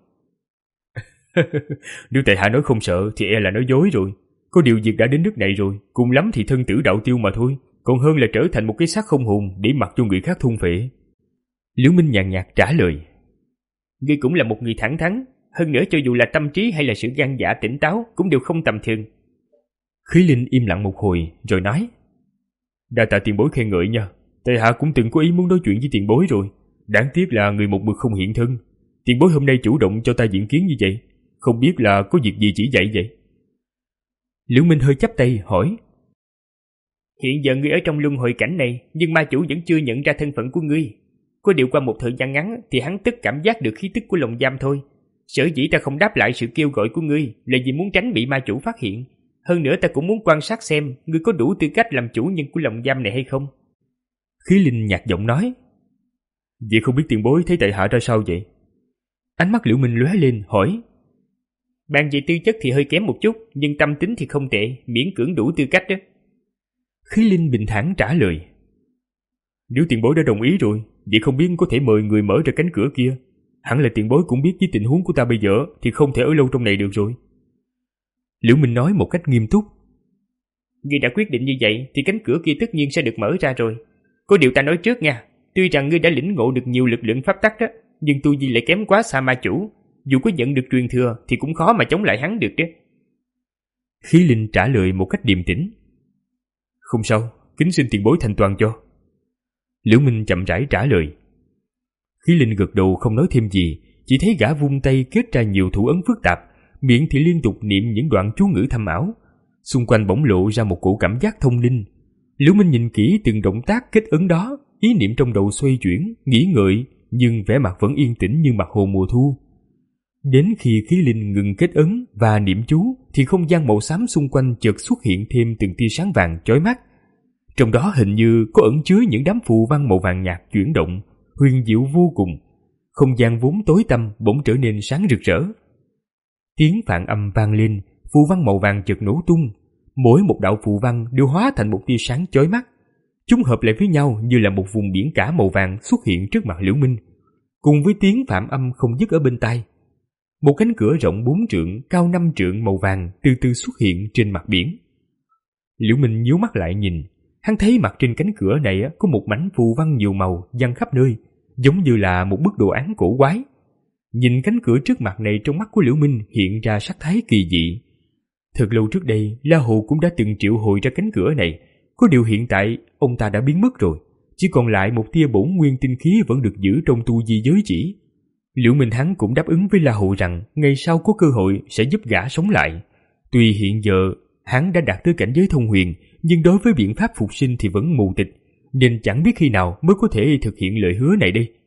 Nếu tại hạ nói không sợ thì e là nói dối rồi. Có điều việc đã đến nước này rồi, cùng lắm thì thân tử đạo tiêu mà thôi, còn hơn là trở thành một cái xác không hồn để mặc cho người khác thôn phệ. Liễu Minh nhàn nhạt trả lời: Ngươi cũng là một người thẳng thắn, hơn nữa cho dù là tâm trí hay là sự gan dạ tỉnh táo cũng đều không tầm thường. Khí linh im lặng một hồi rồi nói: Đa tạ tiền bối khen ngợi nha, tại hạ cũng từng có ý muốn nói chuyện với tiền bối rồi, đáng tiếc là người một mực không hiện thân. Tiền bối hôm nay chủ động cho ta diễn kiến như vậy, không biết là có việc gì chỉ dạy vậy? Liễu Minh hơi chắp tay hỏi: Hiện giờ ngươi ở trong luân hồi cảnh này, nhưng ma chủ vẫn chưa nhận ra thân phận của ngươi. Có điều qua một thời gian ngắn thì hắn tức cảm giác được khí tức của lồng giam thôi. Sở dĩ ta không đáp lại sự kêu gọi của ngươi là vì muốn tránh bị ma chủ phát hiện. Hơn nữa ta cũng muốn quan sát xem ngươi có đủ tư cách làm chủ nhân của lồng giam này hay không. Khí linh nhạt giọng nói: Vậy không biết tiền bối thấy tại hạ ra sao vậy? Ánh mắt Liễu Minh lóe lên hỏi: Bàn về tư chất thì hơi kém một chút, nhưng tâm tính thì không tệ, miễn cưỡng đủ tư cách đó. Khí linh bình thản trả lời: Nếu tiền bối đã đồng ý rồi, vậy không biết có thể mời người mở ra cánh cửa kia. Hẳn là tiền bối cũng biết với tình huống của ta bây giờ thì không thể ở lâu trong này được rồi. Liễu Minh nói một cách nghiêm túc: Ngươi đã quyết định như vậy thì cánh cửa kia tất nhiên sẽ được mở ra rồi. Có điều ta nói trước nha, tuy rằng ngươi đã lĩnh ngộ được nhiều lực lượng pháp tắc đó, nhưng tu vi lại kém quá xa ma chủ. Dù có nhận được truyền thừa thì cũng khó mà chống lại hắn được đó. Khí linh trả lời một cách điềm tĩnh: Không sao, kính xin tiền bối thành toàn cho. Liễu Minh chậm rãi trả lời. Khí linh gật đầu không nói thêm gì, chỉ thấy gã vung tay kết ra nhiều thủ ấn phức tạp, miệng thì liên tục niệm những đoạn chú ngữ thâm ảo. Xung quanh bỗng lộ ra một cổ cảm giác thông linh. Liễu Minh nhìn kỹ từng động tác kết ấn đó, ý niệm trong đầu xoay chuyển, nghĩ ngợi, nhưng vẻ mặt vẫn yên tĩnh như mặt hồ mùa thu. Đến khi khí linh ngừng kết ấn và niệm chú thì không gian màu xám xung quanh chợt xuất hiện thêm từng tia sáng vàng chói mắt. Trong đó hình như có ẩn chứa những đám phù văn màu vàng nhạt chuyển động, huyền diệu vô cùng. Không gian vốn tối tăm bỗng trở nên sáng rực rỡ. Tiếng phạn âm vang lên, phù văn màu vàng chợt nổ tung. Mỗi một đạo phù văn đều hóa thành một tia sáng chói mắt. Chúng hợp lại với nhau như là một vùng biển cả màu vàng xuất hiện trước mặt Liễu Minh, cùng với tiếng phạm âm không dứt ở bên tai. Một cánh cửa rộng bốn trượng, cao năm trượng màu vàng từ từ xuất hiện trên mặt biển. Liễu Minh nhíu mắt lại nhìn, hắn thấy mặt trên cánh cửa này có một mảnh phù văn nhiều màu giăng khắp nơi, giống như là một bức đồ án cổ quái. Nhìn cánh cửa trước mặt này, trong mắt của Liễu Minh hiện ra sắc thái kỳ dị. Thật lâu trước đây, La Hồ cũng đã từng triệu hồi ra cánh cửa này, có điều hiện tại ông ta đã biến mất rồi, chỉ còn lại một tia bổn nguyên tinh khí vẫn được giữ trong tu di giới chỉ. Liễu Minh hắn cũng đáp ứng với La Hồ rằng ngày sau có cơ hội sẽ giúp gã sống lại. Tuy hiện giờ hắn đã đạt tới cảnh giới thông huyền, nhưng đối với biện pháp phục sinh thì vẫn mù tịch, nên chẳng biết khi nào mới có thể thực hiện lời hứa này đây.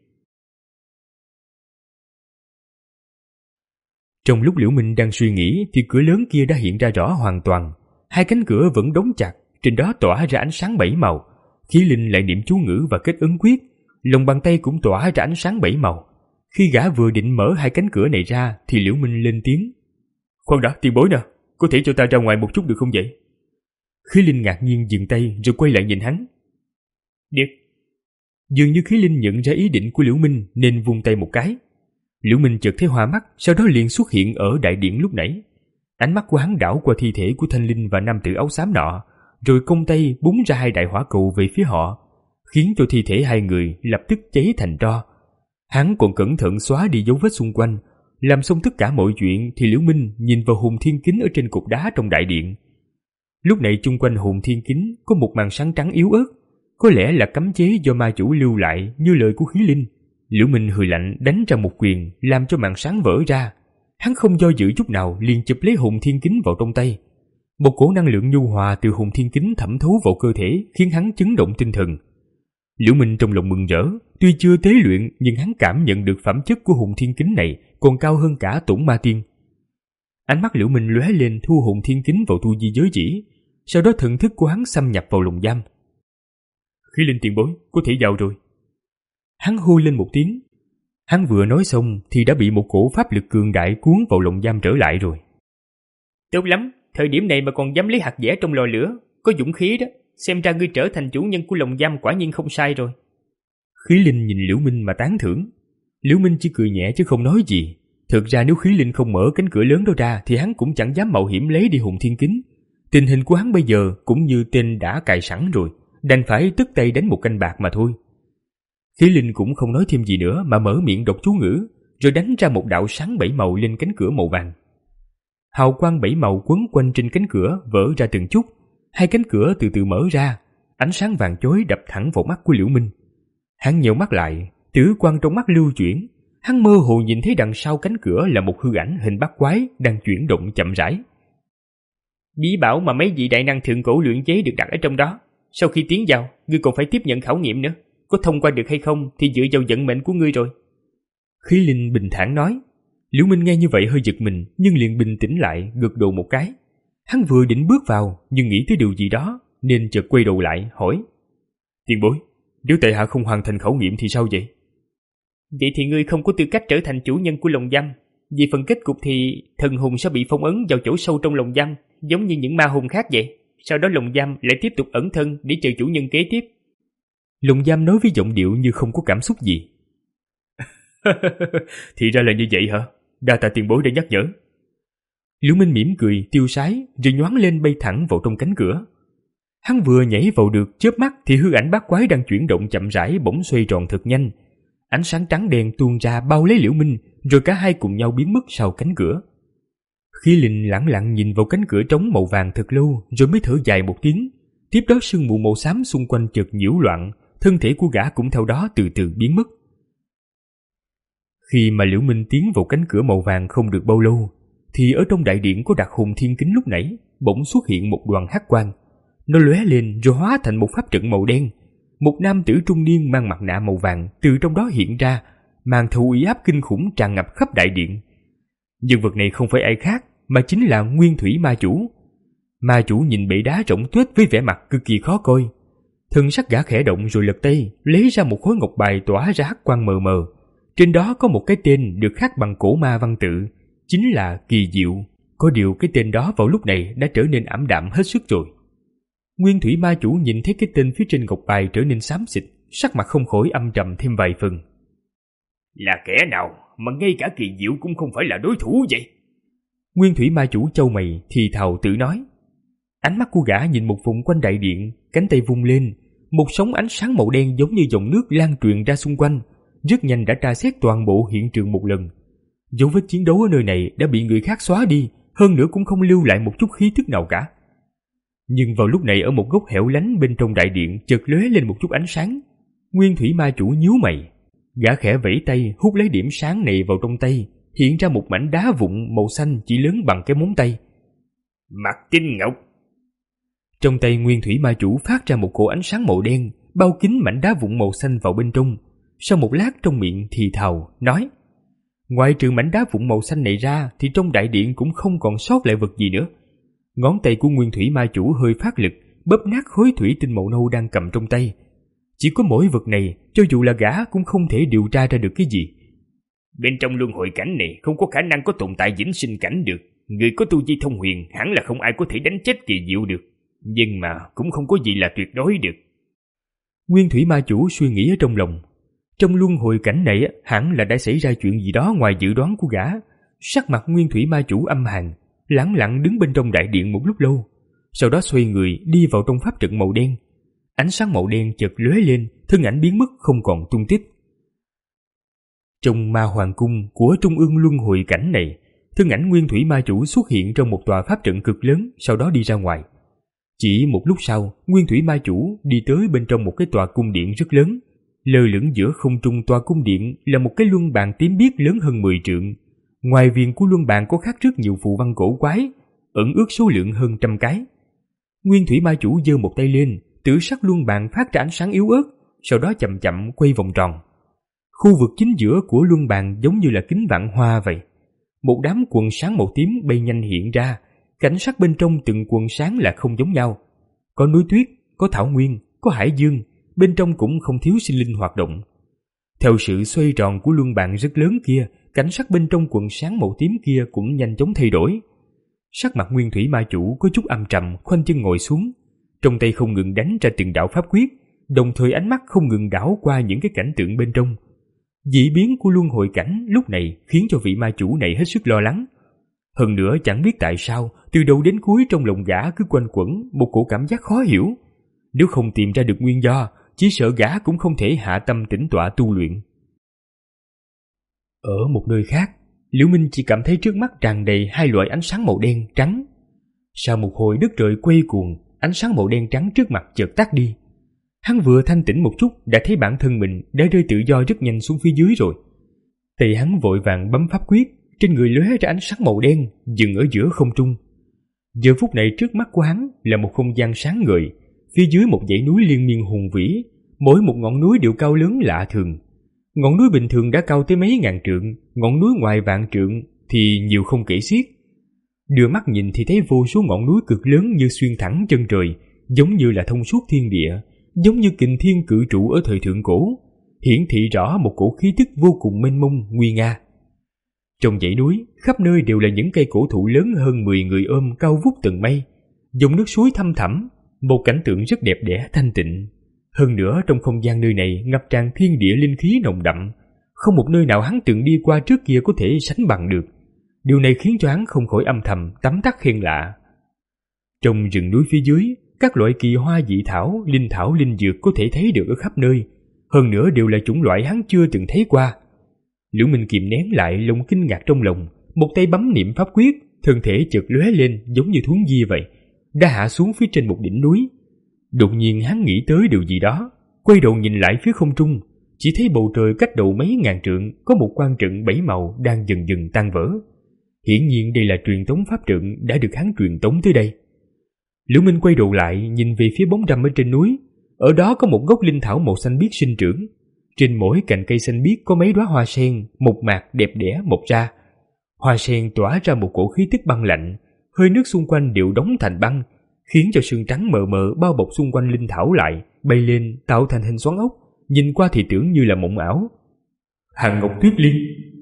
Trong lúc Liễu Minh đang suy nghĩ thì cửa lớn kia đã hiện ra rõ hoàn toàn. Hai cánh cửa vẫn đóng chặt, trên đó tỏa ra ánh sáng bảy màu. Khí linh lại niệm chú ngữ và kết ấn quyết, lòng bàn tay cũng tỏa ra ánh sáng bảy màu. Khi gã vừa định mở hai cánh cửa này ra thì Liễu Minh lên tiếng: "Khoan đã, tiền bối nè, có thể cho ta ra ngoài một chút được không vậy?" Khí linh ngạc nhiên dừng tay rồi quay lại nhìn hắn. "Được." Dường như khí linh nhận ra ý định của Liễu Minh nên vung tay một cái. Liễu Minh chợt thấy hoa mắt, sau đó liền xuất hiện ở đại điện lúc nãy. Ánh mắt của hắn đảo qua thi thể của Thanh Linh và nam tử áo xám nọ, rồi cong tay búng ra hai đại hỏa cầu về phía họ, khiến cho thi thể hai người lập tức cháy thành tro. Hắn còn cẩn thận xóa đi dấu vết xung quanh. Làm xong tất cả mọi chuyện thì Liễu Minh nhìn vào hồn thiên kính ở trên cột đá trong đại điện. Lúc này chung quanh hồn thiên kính có một màn sáng trắng yếu ớt, có lẽ là cấm chế do ma chủ lưu lại như lời của khí linh. Liễu Minh hừ lạnh đánh ra một quyền, làm cho màn sáng vỡ ra. Hắn không do dự chút nào liền chụp lấy hồn thiên kính vào trong tay. Một cổ năng lượng nhu hòa từ hồn thiên kính thẩm thấu vào cơ thể, khiến hắn chấn động tinh thần. Liễu Minh trong lòng mừng rỡ, tuy chưa tế luyện nhưng hắn cảm nhận được phẩm chất của hồn thiên kính này còn cao hơn cả Tổn Ma Tiên. Ánh mắt Liễu Minh lóe lên, thu hồn thiên kính vào tu di giới chỉ, sau đó thần thức của hắn xâm nhập vào lồng giam. "Khí linh tiền bối, có thể vào rồi." Hắn hô lên một tiếng. Hắn vừa nói xong thì đã bị một cổ pháp lực cường đại cuốn vào lồng giam trở lại rồi. "Tốt lắm, thời điểm này mà còn dám lấy hạt dẻ trong lò lửa, có dũng khí đó. Xem ra ngươi trở thành chủ nhân của lồng giam quả nhiên không sai rồi." Khí linh nhìn Liễu Minh mà tán thưởng. Liễu Minh chỉ cười nhẹ chứ không nói gì. Thực ra nếu khí linh không mở cánh cửa lớn đó ra thì hắn cũng chẳng dám mạo hiểm lấy đi hồn thiên kính. Tình hình của hắn bây giờ cũng như tên đã cài sẵn rồi, đành phải tức tay đánh một canh bạc mà thôi. Khí linh cũng không nói thêm gì nữa mà mở miệng đọc chú ngữ, rồi đánh ra một đạo sáng bảy màu lên cánh cửa màu vàng. Hào quang bảy màu quấn quanh trên cánh cửa vỡ ra từng chút, hai cánh cửa từ từ mở ra, ánh sáng vàng chói đập thẳng vào mắt của Liễu Minh. Hắn nheo mắt lại, tử quang trong mắt lưu chuyển, hắn mơ hồ nhìn thấy đằng sau cánh cửa là một hư ảnh hình bát quái đang chuyển động chậm rãi. "Bí bảo mà mấy vị đại năng thượng cổ luyện chế được đặt ở trong đó, sau khi tiến vào, ngươi còn phải tiếp nhận khảo nghiệm nữa, có thông qua được hay không thì dựa vào vận mệnh của ngươi rồi." Khí linh bình thản nói. Liễu Minh nghe như vậy hơi giật mình, nhưng liền bình tĩnh lại, gật đầu một cái. Hắn vừa định bước vào nhưng nghĩ tới điều gì đó nên chợt quay đầu lại hỏi: "Tiền bối, nếu tại hạ không hoàn thành khảo nghiệm thì sao vậy?" "Vậy thì ngươi không có tư cách trở thành chủ nhân của lồng giam. Vì phần kết cục thì thần hồn sẽ bị phong ấn vào chỗ sâu trong lồng giam, giống như những ma hồn khác vậy. Sau đó lồng giam lại tiếp tục ẩn thân để chờ chủ nhân kế tiếp." Lồng giam nói với giọng điệu như không có cảm xúc gì. "Thì ra là như vậy hả? Đa tạ tiền bối đã nhắc nhở." Liễu Minh mỉm cười tiêu sái rồi nhoáng lên bay thẳng vào trong cánh cửa. Hắn vừa nhảy vào được chớp mắt thì hư ảnh bát quái đang chuyển động chậm rãi bỗng xoay tròn thật nhanh. Ánh sáng trắng đen tuôn ra bao lấy Liễu Minh, rồi cả hai cùng nhau biến mất sau cánh cửa. Khí linh lẳng lặng nhìn vào cánh cửa trống màu vàng thật lâu rồi mới thở dài một tiếng. Tiếp đó sương mù màu xám xung quanh chợt nhiễu loạn, thân thể của gã cũng theo đó từ từ biến mất. Khi mà Liễu Minh tiến vào cánh cửa màu vàng không được bao lâu, thì ở trong đại điện có đặt hồn thiên kính lúc nãy bỗng xuất hiện một đoàn hắc quang. Nó lóe lên rồi hóa thành một pháp trận màu đen. Một nam tử trung niên mang mặt nạ màu vàng từ trong đó hiện ra, mang theo uy áp kinh khủng tràn ngập khắp đại điện. Nhân vật này không phải ai khác mà chính là Nguyên Thủy Ma Chủ. Ma Chủ nhìn bệ đá rỗng tuếch với vẻ mặt cực kỳ khó coi. Thân sắc gã khẽ động rồi lật tay, lấy ra một khối ngọc bài tỏa ra hắc quang mờ mờ. Trên đó có một cái tên được khắc bằng cổ ma văn tự, chính là Kỳ Diệu. Có điều cái tên đó vào lúc này đã trở nên ảm đạm hết sức rồi. Nguyên thủy ma chủ nhìn thấy cái tên phía trên ngọc bài trở nên xám xịt, sắc mặt không khỏi âm trầm thêm vài phần. Là kẻ nào mà ngay cả Kỳ Diệu cũng không phải là đối thủ vậy? Nguyên thủy ma chủ chau mày thì thào tự nói. Ánh mắt của gã nhìn một vùng quanh đại điện, cánh tay vung lên, một sóng ánh sáng màu đen giống như dòng nước lan truyền ra xung quanh, rất nhanh đã tra xét toàn bộ hiện trường một lần. Dấu vết chiến đấu ở nơi này đã bị người khác xóa đi, hơn nữa cũng không lưu lại một chút khí tức nào cả. Nhưng vào lúc này ở một góc hẻo lánh bên trong đại điện chợt lóe lên một chút ánh sáng. Nguyên thủy ma chủ nhíu mày, gã khẽ vẫy tay hút lấy điểm sáng này vào trong tay, hiện ra một mảnh đá vụn màu xanh chỉ lớn bằng cái móng tay. Mặt Tinh Ngọc. Trong tay Nguyên thủy ma chủ phát ra một cổ ánh sáng màu đen, bao kín mảnh đá vụn màu xanh vào bên trong. Sau một lát trong miệng thì thào nói: Ngoài trừ mảnh đá vụn màu xanh này ra thì trong đại điện cũng không còn sót lại vật gì nữa. Ngón tay của Nguyên thủy ma chủ hơi phát lực, bóp nát khối thủy tinh màu nâu đang cầm trong tay. Chỉ có mỗi vật này, cho dù là gã cũng không thể điều tra ra được cái gì. Bên trong luân hồi cảnh này không có khả năng có tồn tại vĩnh sinh cảnh được. Người có tu vi thông huyền hẳn là không ai có thể đánh chết Kỳ Diệu được. Nhưng mà cũng không có gì là tuyệt đối được. Nguyên thủy ma chủ suy nghĩ ở trong lòng. Trong luân hồi cảnh này hẳn là đã xảy ra chuyện gì đó ngoài dự đoán của gã. Sắc mặt Nguyên thủy ma chủ âm hàn, lẳng lặng đứng bên trong đại điện một lúc lâu, sau đó xoay người đi vào trong pháp trận màu đen. Ánh sáng màu đen chợt lóe lên, thân ảnh biến mất không còn tung tích. Trong ma hoàng cung của trung ương luân hồi cảnh này, thân ảnh Nguyên thủy ma chủ xuất hiện trong một tòa pháp trận cực lớn, sau đó đi ra ngoài. Chỉ một lúc sau, Nguyên thủy ma chủ đi tới bên trong một cái tòa cung điện rất lớn. Lơ lửng giữa không trung tòa cung điện là một cái luân bàn tím biếc lớn hơn mười trượng. Ngoài viền của luân bàn có khắc rất nhiều phù văn cổ quái, ẩn ước số lượng hơn trăm cái. Nguyên thủy ma chủ giơ một tay lên, tử sắc luân bàn phát ra ánh sáng yếu ớt, sau đó chậm chậm quay vòng tròn. Khu vực chính giữa của luân bàn giống như là kính vạn hoa vậy. Một đám quần sáng màu tím bay nhanh hiện ra, cảnh sắc bên trong từng quần sáng là không giống nhau. Có núi tuyết, có thảo nguyên, có hải dương, bên trong cũng không thiếu sinh linh hoạt động. Theo sự xoay tròn của luân bàn rất lớn kia, cảnh sắc bên trong quần sáng màu tím kia cũng nhanh chóng thay đổi. Sắc mặt Nguyên thủy ma chủ có chút âm trầm, khoanh chân ngồi xuống, trong tay không ngừng đánh ra từng đạo pháp quyết, đồng thời ánh mắt không ngừng đảo qua những cái cảnh tượng bên trong. Dị biến của luân hồi cảnh lúc này khiến cho vị ma chủ này hết sức lo lắng. Hơn nữa chẳng biết tại sao, từ đầu đến cuối trong lòng gã cứ quanh quẩn một cổ cảm giác khó hiểu. Nếu không tìm ra được nguyên do, chỉ sợ gã cũng không thể hạ tâm tĩnh tọa tu luyện. Ở một nơi khác, Liễu Minh chỉ cảm thấy trước mắt tràn đầy hai loại ánh sáng màu đen trắng. Sau một hồi đất trời quay cuồng, ánh sáng màu đen trắng trước mặt chợt tắt đi. Hắn vừa thanh tĩnh một chút đã thấy bản thân mình đã rơi tự do rất nhanh xuống phía dưới rồi. Tay hắn vội vàng bấm pháp quyết, trên người lóe ra ánh sáng màu đen, dừng ở giữa không trung. Giờ phút này trước mắt của hắn là một không gian sáng ngời, phía dưới một dãy núi liên miên hùng vĩ, mỗi một ngọn núi đều cao lớn lạ thường. Ngọn núi bình thường đã cao tới mấy ngàn trượng, ngọn núi ngoài vạn trượng thì nhiều không kể xiết. Đưa mắt nhìn thì thấy vô số ngọn núi cực lớn như xuyên thẳng chân trời, giống như là thông suốt thiên địa, giống như kình thiên cự trụ ở thời thượng cổ, hiển thị rõ một cổ khí tức vô cùng mênh mông nguy nga. Trong dãy núi, khắp nơi đều là những cây cổ thụ lớn hơn mười người ôm cao vút tầng mây, dòng nước suối thăm thẳm, một cảnh tượng rất đẹp đẽ thanh tịnh. Hơn nữa trong không gian nơi này ngập tràn thiên địa linh khí nồng đậm, không một nơi nào hắn từng đi qua trước kia có thể sánh bằng được. Điều này khiến cho hắn không khỏi âm thầm tấm tắc khen lạ. Trong rừng núi phía dưới, các loại kỳ hoa dị thảo, linh thảo linh dược có thể thấy được ở khắp nơi, hơn nữa đều là chủng loại hắn chưa từng thấy qua. Liễu Minh kìm nén lại lòng kinh ngạc trong lòng, một tay bấm niệm pháp quyết, thân thể chợt lóe lên giống như thuấn di vậy, đã hạ xuống phía trên một đỉnh núi. Đột nhiên hắn nghĩ tới điều gì đó, quay đầu nhìn lại phía không trung, chỉ thấy bầu trời cách đầu mấy ngàn trượng có một quan trận bảy màu đang dần dần tan vỡ. Hiển nhiên đây là truyền tống pháp trận đã được hắn truyền tống tới đây. Liễu Minh quay đầu lại nhìn về phía bóng râm ở trên núi, ở đó có một gốc linh thảo màu xanh biếc sinh trưởng. Trên mỗi cành cây xanh biếc có mấy đóa hoa sen mộc mạc đẹp đẽ mọc ra. Hoa sen tỏa ra một cổ khí tức băng lạnh, hơi nước xung quanh đều đóng thành băng, khiến cho sương trắng mờ mờ bao bọc xung quanh linh thảo lại, bay lên tạo thành hình xoắn ốc, nhìn qua thì tưởng như là mộng ảo. Hàng ngọc tuyết liên.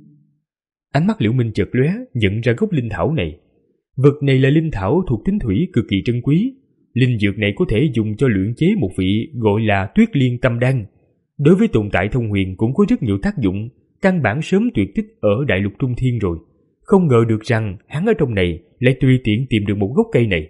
Ánh mắt Liễu Minh chợt lóe, nhận ra gốc linh thảo này. Vật này là linh thảo thuộc tính thủy cực kỳ trân quý. Linh dược này có thể dùng cho luyện chế một vị gọi là Tuyết Liên Tâm Đan. Đối với tồn tại thông huyền cũng có rất nhiều tác dụng, căn bản sớm tuyệt tích ở đại lục Trung Thiên rồi. Không ngờ được rằng hắn ở trong này lại tùy tiện tìm được một gốc cây này.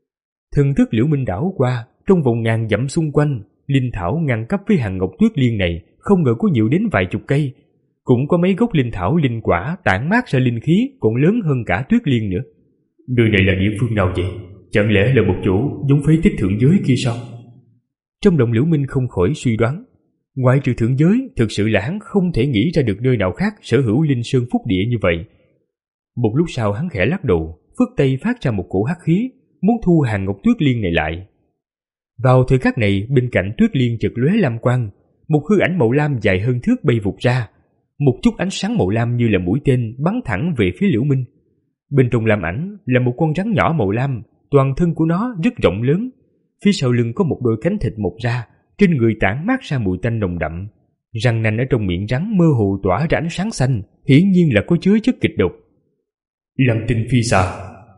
Thần thức Liễu Minh đảo qua, trong vòng ngàn dặm xung quanh, linh thảo ngăn cấp với hàng ngọc tuyết liên này không ngờ có nhiều đến vài chục cây. Cũng có mấy gốc linh thảo linh quả tản mát ra linh khí còn lớn hơn cả tuyết liên nữa. Nơi này là địa phương nào vậy? Chẳng lẽ là một chỗ giống phế tích thượng giới kia sao? Trong lòng Liễu Minh không khỏi suy đoán. Ngoại trừ thượng giới, thực sự là hắn không thể nghĩ ra được nơi nào khác sở hữu linh sơn phúc địa như vậy. Một lúc sau hắn khẽ lắc đầu, phất tay phát ra một cổ hắc khí, muốn thu hàng ngọc tuyết liên này lại. Vào thời khắc này, bên cạnh tuyết liên chợt lóe lam quang, một hư ảnh màu lam dài hơn thước bay vụt ra. Một chút ánh sáng màu lam như là mũi tên bắn thẳng về phía Liễu Minh. Bên trong lam ảnh là một con rắn nhỏ màu lam, toàn thân của nó rất rộng lớn. Phía sau lưng có một đôi cánh thịt mọc ra, trên người tản mát ra mùi tanh nồng đậm. Răng nanh ở trong miệng rắn mơ hồ tỏa ra ánh sáng xanh, hiển nhiên là có chứa chất kịch độc. Lăng tinh phi xà.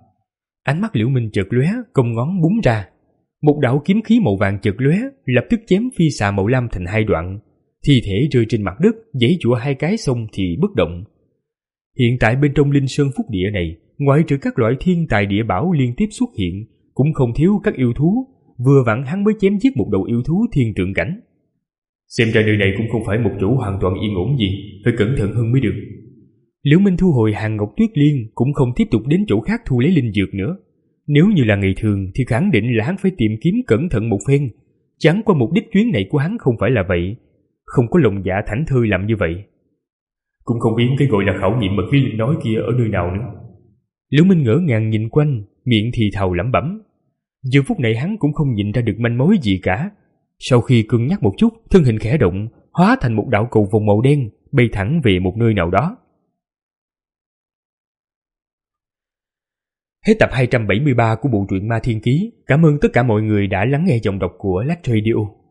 Ánh mắt Liễu Minh chợt lóe, cong ngón búng ra. Một đạo kiếm khí màu vàng chợt lóe, lập tức chém phi xà màu lam thành hai đoạn. Thi thể rơi trên mặt đất, giãy giụa hai cái xong thì bất động. Hiện tại bên trong linh sơn phúc địa này, ngoại trừ các loại thiên tài địa bảo liên tiếp xuất hiện, cũng không thiếu các yêu thú. Vừa vặn hắn mới chém giết một đầu yêu thú thiên trượng cảnh. Xem ra nơi này cũng không phải một chỗ hoàn toàn yên ổn gì, phải cẩn thận hơn mới được. Liễu Minh thu hồi hàng ngọc tuyết liên, cũng không tiếp tục đến chỗ khác thu lấy linh dược nữa. Nếu như là ngày thường thì khẳng định là hắn phải tìm kiếm cẩn thận một phen. Chẳng qua mục đích chuyến này của hắn không phải là vậy, không có lòng dạ thảnh thơi làm như vậy. Cũng không biết cái gọi là khảo nghiệm mà khí linh nói kia ở nơi nào nữa. Liễu Minh ngỡ ngàng nhìn quanh, miệng thì thào lẩm bẩm. Giờ phút này hắn cũng không nhìn ra được manh mối gì cả. Sau khi cân nhắc một chút, thân hình khẽ động, hóa thành một đạo cầu vồng màu đen, bay thẳng về một nơi nào đó. Hết tập hai trăm bảy mươi ba của bộ truyện Ma Thiên Ký. Cảm ơn tất cả mọi người đã lắng nghe giọng đọc của Lách Radio.